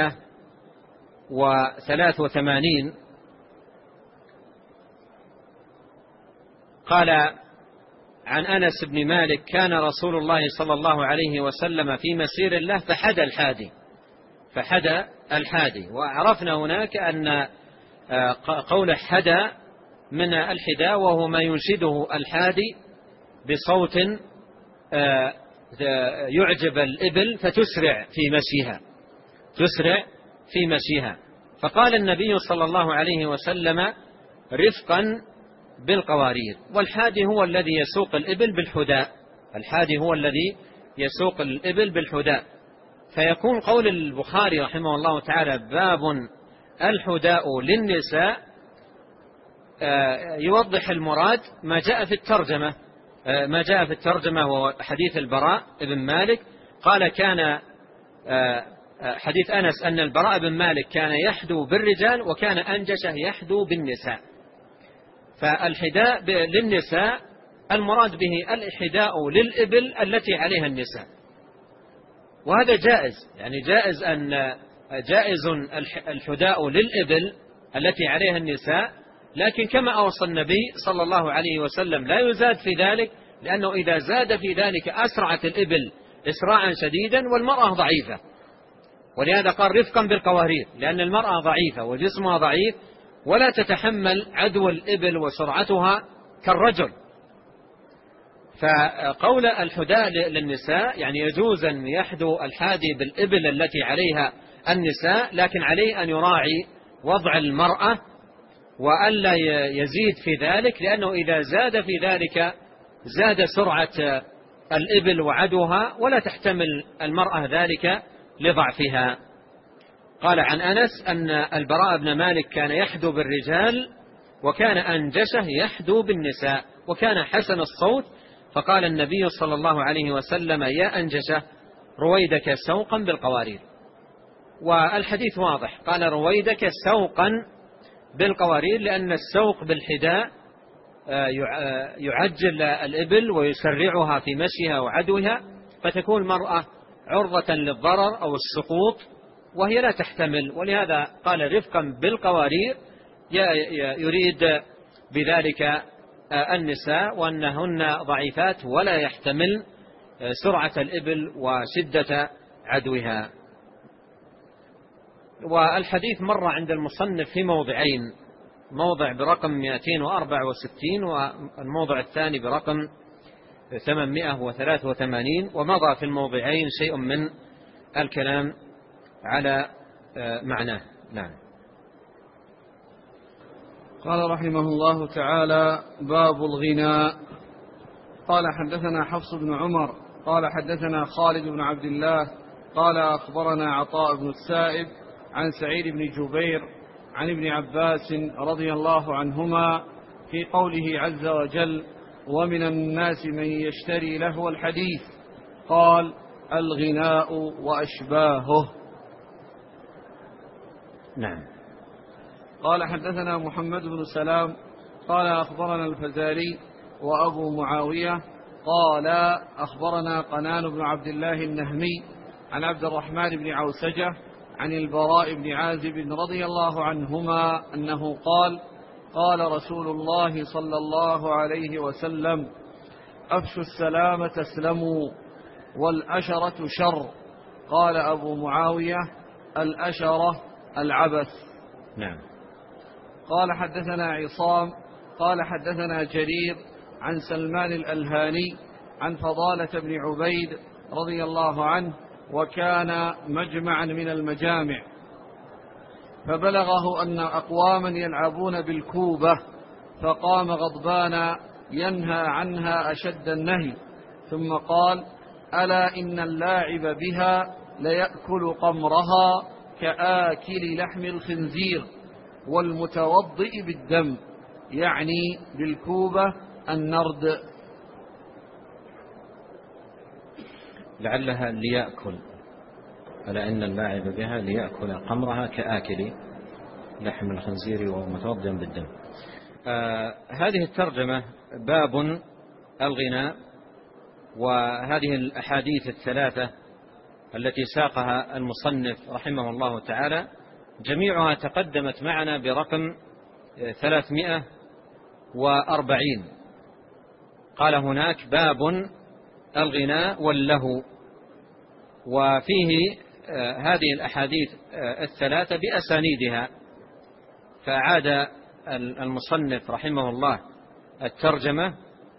883. قال عن أنس بن مالك: كان رسول الله صلى الله عليه وسلم في مسير الله فحدى الحادي. وعرفنا هناك أن قول حدى من الحداء، وهو ما ينشده الحادي بصوت يعجب الإبل فتسرع في مشيها. فقال النبي صلى الله عليه وسلم: رفقا بالقوارير. والحادي هو الذي يسوق الإبل بالحداء. فيكون قول البخاري رحمه الله تعالى: باب الحداء للنساء، يوضح المراد ما جاء في الترجمة، وحديث البراء بن مالك قال: كان حديث أنس أن البراء بن مالك كان يحدو بالرجال وكان أنجشه يحدو بالنساء. فالحداء للنساء المراد به الحداء للإبل التي عليها النساء، وهذا جائز، يعني جائز الحداء للإبل التي عليها النساء، لكن كما أوصى النبي صلى الله عليه وسلم لا يزاد في ذلك، لأنه إذا زاد في ذلك أسرعت الإبل إسراعا شديدا والمرأة ضعيفة، ولهذا قال رفقا بالقوارير، لأن المرأة ضعيفة وجسمها ضعيف ولا تتحمل عدو الإبل وسرعتها كالرجل. فقول الحداء للنساء يعني يجوز أن يحدو الحادي بالإبل التي عليها النساء، لكن عليه أن يراعي وضع المرأة وألا يزيد في ذلك، لأنه إذا زاد في ذلك زاد سرعة الإبل وعدوها ولا تحتمل المرأة ذلك لضعفها. قال عن أنس أن البراء بن مالك كان يحدو بالرجال وكان أنجشه يحدو بالنساء وكان حسن الصوت، فقال النبي صلى الله عليه وسلم يا أنجشه رويدك سوقا بالقوارير. والحديث واضح، قال رويدك سوقا بالقوارير، لأن السوق بالحداء يعجل الإبل ويسرعها في مشيها وعدوها، فتكون المرأة عرضة للضرر أو السقوط وهي لا تحتمل، ولهذا قال رفقا بالقوارير، يريد بذلك النساء وأنهن ضعيفات ولا يحتمل سرعة الإبل وشدة عدوها. والحديث مر عند المصنف في موضعين، موضع برقم 264 والموضع الثاني برقم 883، ومضى في الموضعين شيء من الكلام على معناه. نعم. قال رحمه الله تعالى: باب الغناء. قال حدثنا حفص بن عمر قال حدثنا خالد بن عبد الله قال أخبرنا عطاء بن السائب عن سعيد بن جبير عن ابن عباس رضي الله عنهما في قوله عز وجل: ومن الناس من يشتري لهو الحديث، قال: الغناء وأشباهه. نعم. قال حدثنا محمد بن سلام قال أخبرنا الفزاري وأبو معاوية قال أخبرنا قنان بن عبد الله النهمي عن عبد الرحمن بن عوسجة عن البراء بن عازب رضي الله عنهما أنه قال: قال رسول الله صلى الله عليه وسلم: أفشوا السلام تسلموا، والأشرة شر. قال أبو معاوية: الأشرة العبث. نعم. قال حدثنا عصام قال حدثنا جرير عن سلمان الألهاني عن فضالة بن عبيد رضي الله عنه، وكان مجمعا من المجامع، فبلغه أن أقواما يلعبون بالكوبة، فقام غضبان ينهى عنها أشد النهي، ثم قال: ألا إن اللاعب بها ليأكل قمرها كآكل لحم الخنزير، والمتوضئ بالدم، يعني بالكوبة النرد. لعلها ليأكل، ألا إن اللاعب بها ليأكل قمرها كآكل لحم الخنزير ومتوضئ بالدم. هذه الترجمة باب الغناء، وهذه الأحاديث الثلاثة التي ساقها المصنف رحمه الله تعالى جميعها تقدمت معنا برقم 340. قال هناك باب الغناء واللهو، وفيه هذه الأحاديث الثلاثة بأسانيدها، فعاد المصنف رحمه الله الترجمة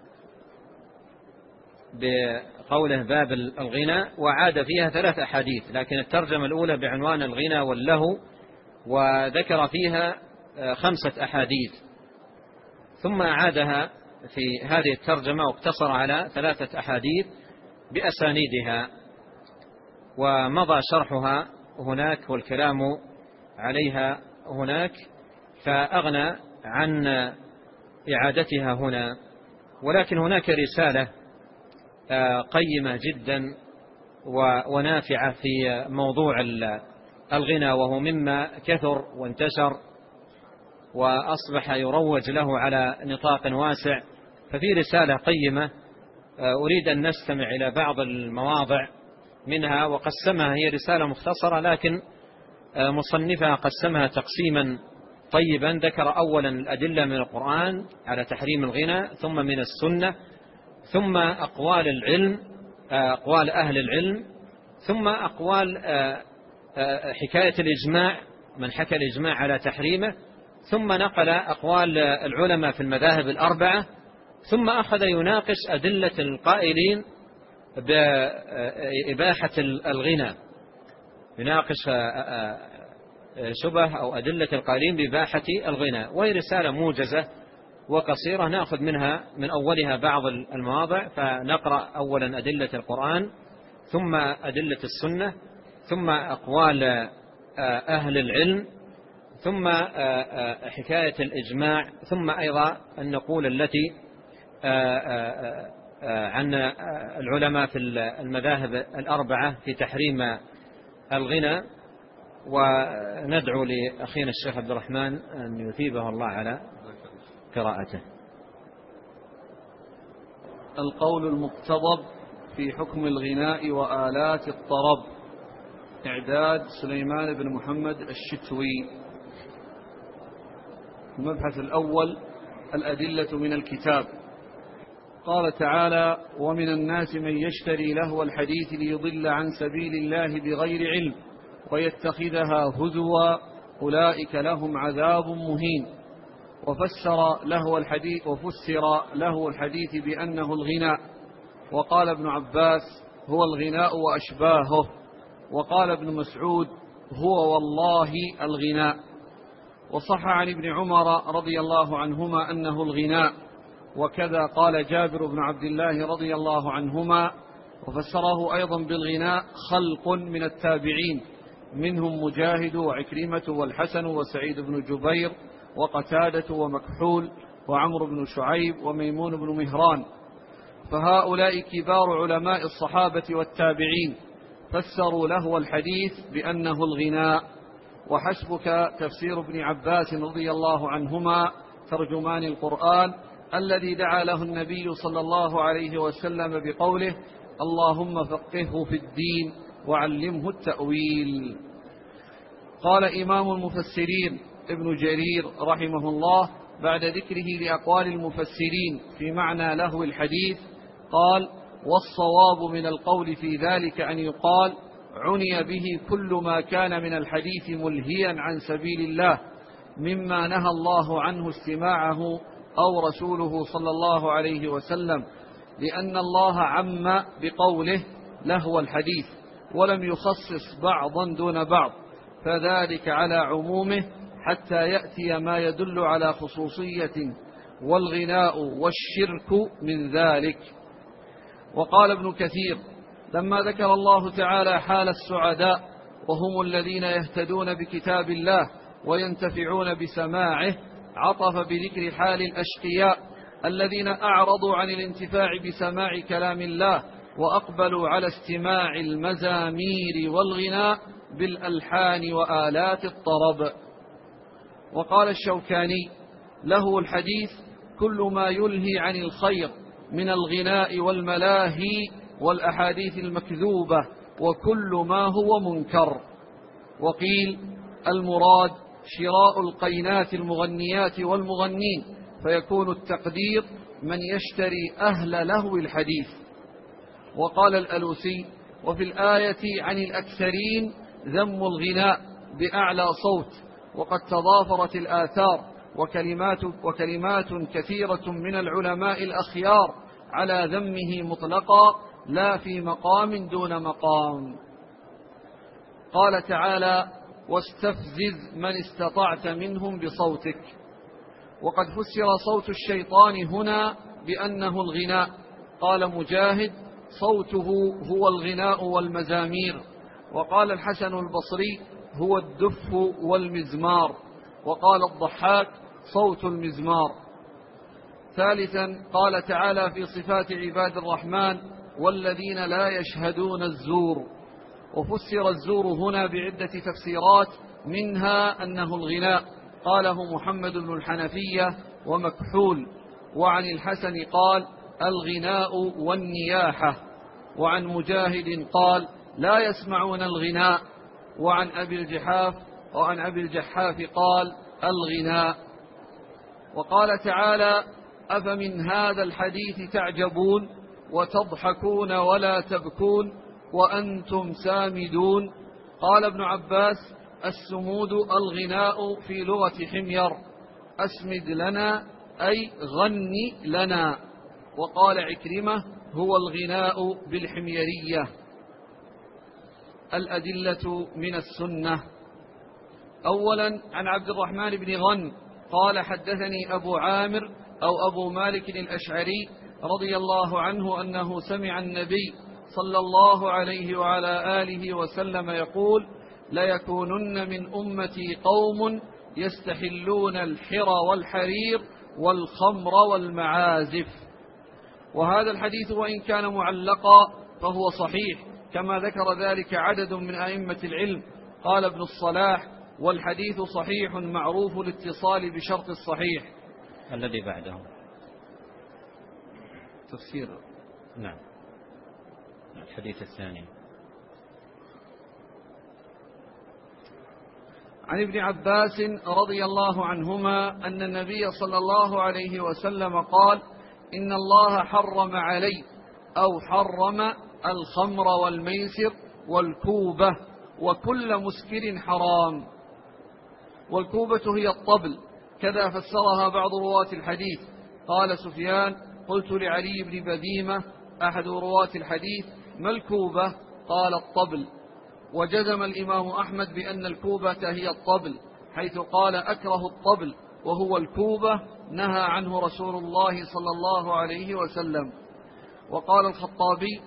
بقوله باب الغناء، وعاد فيها 3 أحاديث، لكن الترجمة الأولى بعنوان الغنى واللهو وذكر فيها 5 أحاديث، ثم أعادها في هذه الترجمة واقتصر على 3 أحاديث بأسانيدها، ومضى شرحها هناك والكلام عليها هناك، فأغنى عن إعادتها هنا. ولكن هناك رسالة قيمة جدا ونافعة في موضوع الغنى، وهو مما كثر وانتشر وأصبح يروج له على نطاق واسع. ففي رسالة قيمة أريد أن نستمع إلى بعض المواضع منها، وقسمها، هي رسالة مختصرة لكن مصنفها قسمها تقسيما طيبا. ذكر أولا الأدلة من القرآن على تحريم الغنى، ثم من السنة، ثم أقوال العلم، أقوال أهل العلم، ثم أقوال حكاية الإجماع، من حكى الإجماع على تحريمه، ثم نقل أقوال العلماء في المذاهب الأربعة، ثم أخذ يناقش أدلة القائلين بإباحة الغنى، يناقش شبه أو أدلة القائلين بإباحة الغنى. وهي رسالة موجزة وقصيرة، نأخذ منها من أولها بعض المواضع. فنقرأ أولا أدلة القرآن، ثم أدلة السنة، ثم أقوال أهل العلم، ثم حكاية الإجماع، ثم أيضا النقول التي عن العلماء في المذاهب الأربعة في تحريم الغنى. وندعو لأخينا الشيخ عبد الرحمن أن يثيبه الله على قراءته. القول المقتضب في حكم الغناء وآلات الطرب، إعداد سليمان بن محمد الشتوي. المبحث الأول الأدلة من الكتاب. قال تعالى: ومن الناس من يشتري لهو الحديث ليضل عن سبيل الله بغير علم ويتخذها هزوا أولئك لهم عذاب مهين. وفسر له الحديث بأنه الغناء. وقال ابن عباس: هو الغناء وأشباهه. وقال ابن مسعود: هو والله الغناء. وصح عن ابن عمر رضي الله عنهما أنه الغناء، وكذا قال جابر بن عبد الله رضي الله عنهما. وفسره أيضا بالغناء خلق من التابعين، منهم مجاهد وعكرمة والحسن وسعيد بن جبير وقتادة ومكحول وعمرو بن شعيب وميمون بن مهران، فهؤلاء كبار علماء الصحابة والتابعين فسروا له الحديث بأنه الغناء. وحسبك تفسير ابن عباس رضي الله عنهما ترجمان القرآن الذي دعا له النبي صلى الله عليه وسلم بقوله: اللهم فقهه في الدين وعلمه التأويل. قال إمام المفسرين ابن جرير رحمه الله بعد ذكره لأقوال المفسرين في معنى لهو الحديث قال: والصواب من القول في ذلك أن يقال عني به كل ما كان من الحديث ملهيا عن سبيل الله مما نهى الله عنه استماعه أو رسوله صلى الله عليه وسلم، لأن الله عم بقوله لهو الحديث ولم يخصص بعضا دون بعض، فذلك على عمومه حتى يأتي ما يدل على خصوصية، والغناء والشرك من ذلك. وقال ابن كثير: لما ذكر الله تعالى حال السعداء وهم الذين يهتدون بكتاب الله وينتفعون بسماعه، عطف بذكر حال الأشقياء الذين أعرضوا عن الانتفاع بسماع كلام الله وأقبلوا على استماع المزامير والغناء بالألحان وآلات الطرب. وقال الشوكاني: له الحديث كل ما يلهي عن الخير من الغناء والملاهي والأحاديث المكذوبة وكل ما هو منكر. وقيل: المراد شراء القينات المغنيات والمغنين، فيكون التقدير من يشتري أهل لهو الحديث. وقال الألوسي: وفي الآية عن الأكثرين ذم الغناء بأعلى صوت، وقد تضافرت الآثار وكلمات كثيرة من العلماء الأخيار على ذمه مطلقا لا في مقام دون مقام. قال تعالى: واستفزز من استطعت منهم بصوتك. وقد فسر صوت الشيطان هنا بأنه الغناء. قال مجاهد: صوته هو الغناء والمزامير. وقال الحسن البصري: هو الدف والمزمار. وقال الضحاك: صوت المزمار. ثالثا قال تعالى في صفات عباد الرحمن: والذين لا يشهدون الزور. وفسر الزور هنا بعدة تفسيرات، منها أنه الغناء، قاله محمد بن الحنفية ومكحول. وعن الحسن قال: الغناء والنياحة. وعن مجاهد قال: لا يسمعون الغناء. وعن أبي الجحاف قال: الغناء. وقال تعالى: أفمن هذا الحديث تعجبون وتضحكون ولا تبكون وأنتم سامدون. قال ابن عباس: السمود الغناء في لغة حمير، أسمد لنا أي غني لنا. وقال عكرمة: هو الغناء بالحميرية. الأدلة من السنة. أولا، عن عبد الرحمن بن غن قال: حدثني أبو عامر أو أبو مالك الأشعري رضي الله عنه أنه سمع النبي صلى الله عليه وعلى آله وسلم يقول: ليكونن من أمتي قوم يستحلون الحر والحرير والخمر والمعازف. وهذا الحديث وإن كان معلقا فهو صحيح، كما ذكر ذلك عدد من أئمة العلم. قال ابن الصلاح: والحديث صحيح معروف الاتصال بشرط الصحيح. الذي بعده تفسير. نعم، الحديث الثاني. عن ابن عباس رضي الله عنهما أن النبي صلى الله عليه وسلم قال: إن الله حرم علي أو حرم الخمر والميسر والكوبة وكل مسكر حرام. والكوبة هي الطبل، كذا فسرها بعض رواة الحديث. قال سفيان: قلت لعلي بن بديمة أحد رواة الحديث: ما الكوبة؟ قال: الطبل. وجزم الإمام أحمد بأن الكوبة هي الطبل، حيث قال: أكره الطبل وهو الكوبة، نهى عنه رسول الله صلى الله عليه وسلم. وقال الخطابي: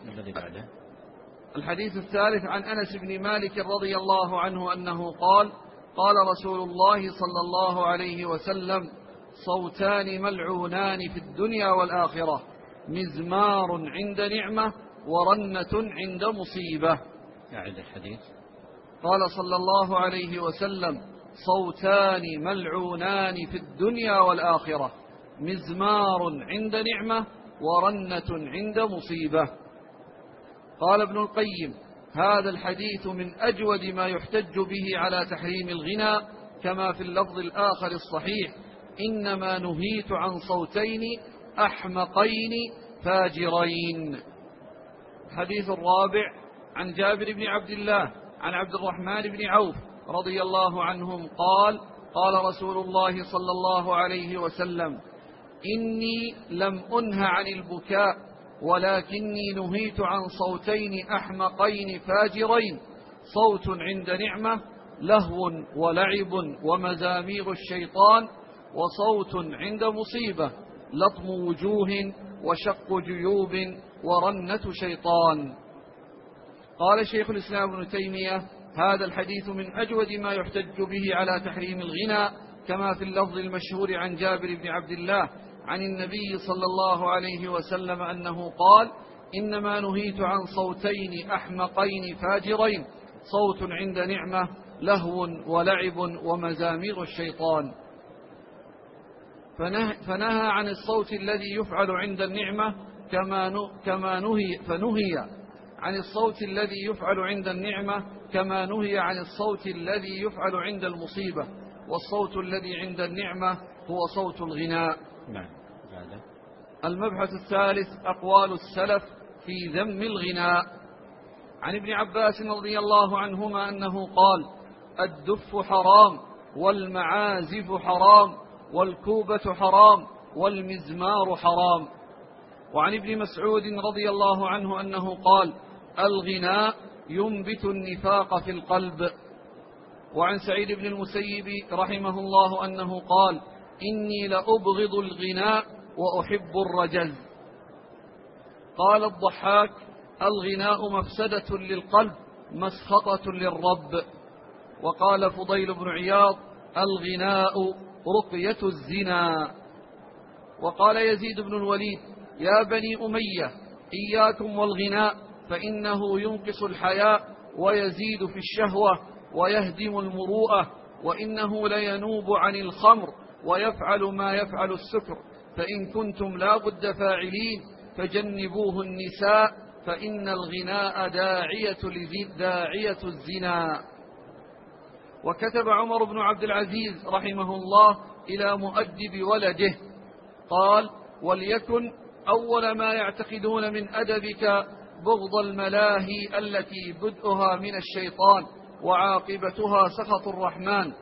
الحديث الثالث عن أنس بن مالك رضي الله عنه أنه قال: قال رسول الله صلى الله عليه وسلم: صوتان ملعونان في الدنيا والآخرة، مزمار عند نعمة ورنة عند مصيبة. أعد الحديث. قال صلى الله عليه وسلم: صوتان ملعونان في الدنيا والآخرة، مزمار عند نعمة ورنة عند مصيبة. قال ابن القيم: هذا الحديث من أجود ما يحتج به على تحريم الغناء، كما في اللفظ الآخر الصحيح: إنما نهيت عن صوتين أحمقين فاجرين. الحديث الرابع عن جابر بن عبد الله عن عبد الرحمن بن عوف رضي الله عنهم قال: قال رسول الله صلى الله عليه وسلم: إني لم أنه عن البكاء، ولكني نهيت عن صوتين أحمقين فاجرين، صوت عند نعمة لهو ولعب ومزامير الشيطان، وصوت عند مصيبة لطم وجوه وشق جيوب ورنة شيطان. قال شيخ الإسلام ابن تيمية: هذا الحديث من أجود ما يحتج به على تحريم الغناء، كما في اللفظ المشهور عن جابر بن عبد الله عن النبي صلى الله عليه وسلم أنه قال: إنما نهيت عن صوتين أحمقين فاجرين، صوت عند نعمة لهو ولعب ومزامير الشيطان. فنهى عن الصوت الذي يفعل عند النعمة فنهي عن الصوت الذي يفعل عند النعمة كما نهي عن الصوت الذي يفعل عند المصيبة، والصوت الذي عند النعمة هو صوت الغناء. المبحث الثالث: أقوال السلف في ذم الغناء. عن ابن عباس رضي الله عنهما أنه قال: الدف حرام والمعازف حرام والكوبة حرام والمزمار حرام. وعن ابن مسعود رضي الله عنه أنه قال: الغناء ينبت النفاق في القلب. وعن سعيد بن المسيب رحمه الله أنه قال: إني لأبغض الغناء وأحب الرجز. قال الضحاك: الغناء مفسدة للقلب مسخطة للرب. وقال فضيل بن عياض: الغناء رقية الزنا. وقال يزيد بن الوليد: يا بني أمية، إياكم والغناء فإنه ينقص الحياء ويزيد في الشهوة ويهدم المروءة، وإنه لينوب عن الخمر ويفعل ما يفعل السكر، فإن كنتم لا بد فاعلين فجنبوه النساء فإن الغناء داعية الزنا. وكتب عمر بن عبد العزيز رحمه الله إلى مؤدب ولده قال: وليكن أول ما يعتقدون من أدبك بغض الملاهي التي بدءها من الشيطان وعاقبتها سخط الرحمن،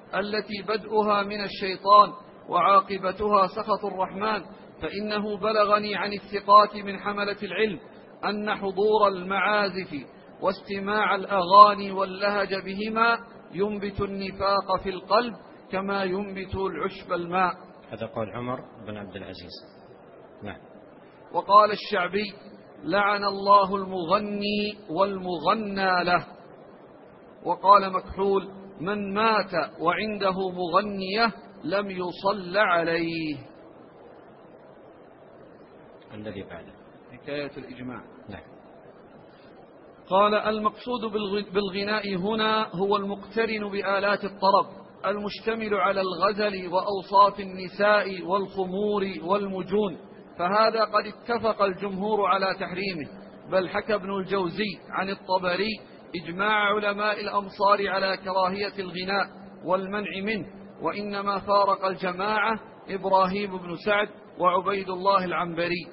فإنه بلغني عن الثقات من حملة العلم أن حضور المعازف واستماع الأغاني واللهج بهما ينبت النفاق في القلب كما ينبت العشب الماء. هذا قول عمر بن عبد العزيز. نعم. وقال الشعبي: لعن الله المغني والمغنى له. وقال مكحول: من مات وعنده مغنية لم يصل عليه. الذي بعده حكاية الإجماع. نعم. قال: المقصود بالغناء هنا هو المقترن بآلات الطرب المشتمل على الغزل وأوصاف النساء والخمور والمجون، فهذا قد اتفق الجمهور على تحريمه، بل حكى ابن الجوزي عن الطبري إجماع علماء الأمصار على كراهية الغناء والمنع منه، وإنما فارق الجماعة إبراهيم بن سعد وعبيد الله العنبري.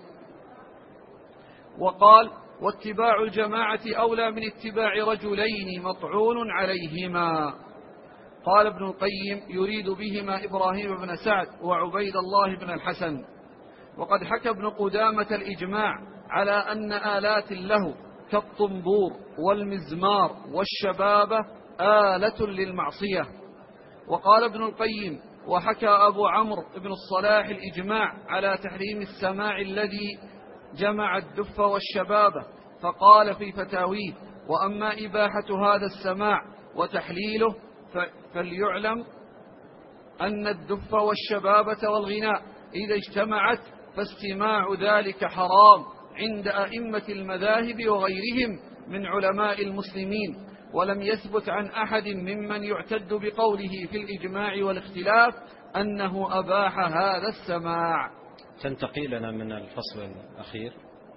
وقال: واتباع الجماعة أولى من اتباع رجلين مطعون عليهما. قال ابن القيم: يريد بهما إبراهيم بن سعد وعبيد الله بن الحسن. وقد حكى ابن قدامة الإجماع على أن آلات اللهو كالطنبور والمزمار والشبابة آلة للمعصية. وقال ابن القيم: وحكى أبو عمرو بن الصلاح الإجماع على تحريم السماع الذي جمع الدف والشبابة، فقال في فتاويه: وأما إباحة هذا السماع وتحليله فليعلم أن الدف والشبابة والغناء إذا اجتمعت فاستماع ذلك حرام عند أئمة المذاهب وغيرهم من علماء المسلمين، ولم يثبت عن أحد ممن يعتد بقوله في الإجماع والاختلاف أنه أباح هذا السماع. تنتقي لنا من الفصل الأخير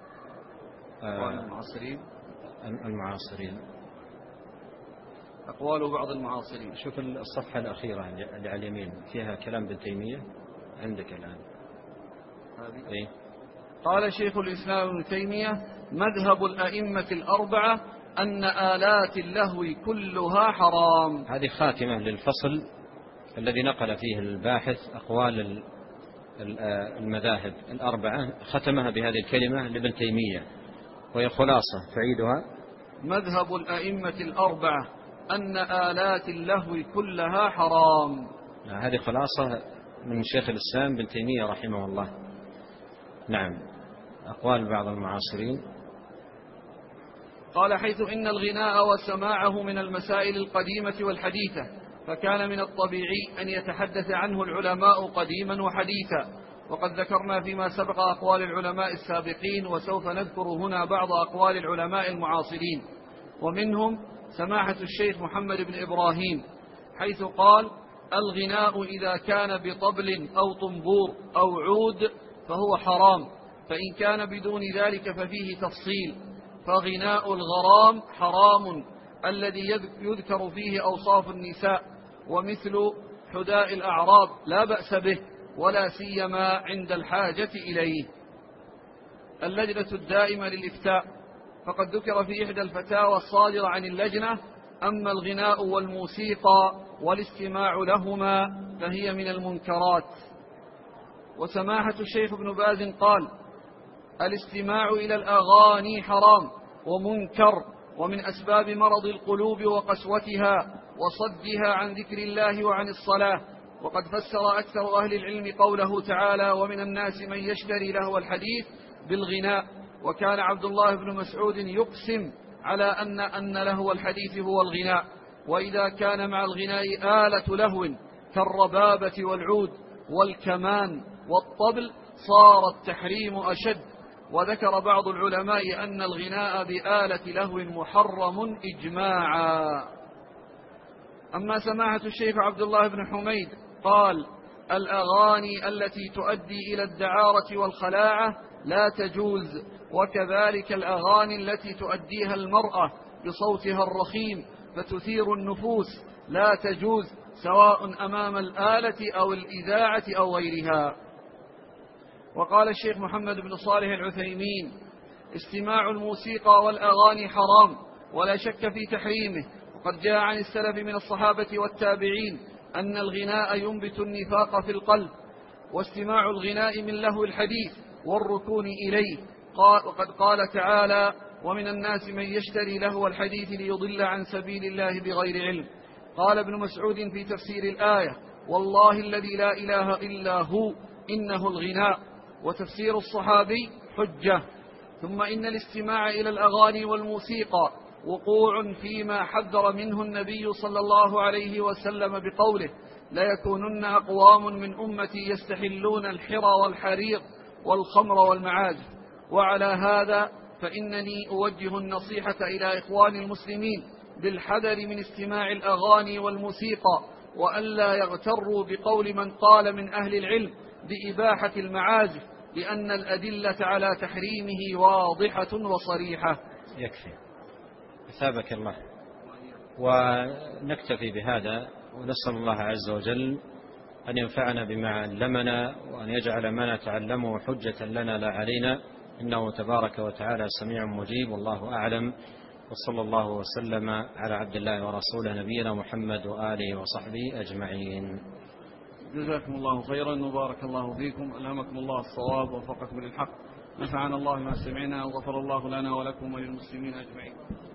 المعاصرين، أقوال بعض المعاصرين. شوف الصفحة الأخيرة اللي على اليمين فيها كلام ابن تيمية عندك الآن. إيه؟ قال شيخ الإسلام ابن تيمية: مذهب الأئمة الأربعة أن آلات اللهو كلها حرام. هذه خاتمة للفصل الذي نقل فيه الباحث أقوال المذاهب الأربعة، ختمها بهذه الكلمة لابن تيمية وهي خلاصة تعيدها: مذهب الأئمة الأربعة أن آلات اللهو كلها حرام. هذه خلاصة من شيخ الإسلام ابن تيمية رحمه الله. نعم. أقوال بعض المعاصرين. قال: حيث إن الغناء وسماعه من المسائل القديمة والحديثة، فكان من الطبيعي أن يتحدث عنه العلماء قديما وحديثا. وقد ذكرنا فيما سبق أقوال العلماء السابقين، وسوف نذكر هنا بعض أقوال العلماء المعاصرين، ومنهم سماحة الشيخ محمد بن إبراهيم، حيث قال: الغناء إذا كان بطبل أو طنبور أو عود فهو حرام، فإن كان بدون ذلك ففيه تفصيل. فغناء الغرام حرام الذي يذكر فيه أوصاف النساء، ومثل حداء الأعراب لا بأس به، ولا سيما عند الحاجة إليه. اللجنة الدائمة للإفتاء فقد ذكر في إحدى الفتاوى الصادرة عن اللجنة: أما الغناء والموسيقى والاستماع لهما فهي من المنكرات. وسماحة الشيخ ابن باز قال: الاستماع إلى الأغاني حرام ومنكر، ومن أسباب مرض القلوب وقسوتها وصدها عن ذكر الله وعن الصلاة. وقد فسر أكثر أهل العلم قوله تعالى: ومن الناس من يشتري لهو الحديث بالغناء. وكان عبد الله بن مسعود يقسم على أن لهو الحديث هو الغناء، وإذا كان مع الغناء آلة لهو كالربابة والعود والكمان والطبل صار التحريم أشد، وذكر بعض العلماء أن الغناء بآلة لهو محرم إجماعا. أما سماحة الشيخ عبد الله بن حميد قال: الأغاني التي تؤدي إلى الدعارة والخلاعة لا تجوز، وكذلك الأغاني التي تؤديها المرأة بصوتها الرخيم فتثير النفوس لا تجوز، سواء أمام الآلة أو الإذاعة أو غيرها. وقال الشيخ محمد بن صالح العثيمين: استماع الموسيقى والأغاني حرام ولا شك في تحريمه، وقد جاء عن السلف من الصحابة والتابعين أن الغناء ينبت النفاق في القلب، واستماع الغناء من لهو الحديث والركون إليه. وقد قال تعالى: ومن الناس من يشتري لهو الحديث ليضل عن سبيل الله بغير علم. قال ابن مسعود في تفسير الآية: والله الذي لا إله إلا هو إنه الغناء. وتفسير الصحابي حجة. ثم إن الاستماع إلى الأغاني والموسيقى وقوع فيما حذر منه النبي صلى الله عليه وسلم بقوله: ليكونن أقوام من أمتي يستحلون الحرى والحرير والخمر والمعازف. وعلى هذا فإنني أوجه النصيحة إلى إخوان المسلمين بالحذر من استماع الأغاني والموسيقى، وألا يغتروا بقول من قال من أهل العلم بإباحة المعازف، لأن الأدلة على تحريمه واضحة وصريحة. يكفي، أثابك الله. ونكتفي بهذا، ونسأل الله عز وجل أن ينفعنا بما علمنا، وأن يجعل ما نتعلمه حجة لنا لا علينا، إنه تبارك وتعالى سميع مجيب. والله أعلم، وصلى الله وسلم على عبد الله ورسوله نبينا محمد وآله وصحبه أجمعين. جزاكم الله خيرا وبارك الله فيكم، ألهمكم الله الصواب ووفقكم للحق، نفعنا الله ما سمعنا، وغفر الله لنا ولكم وللمسلمين أجمعين.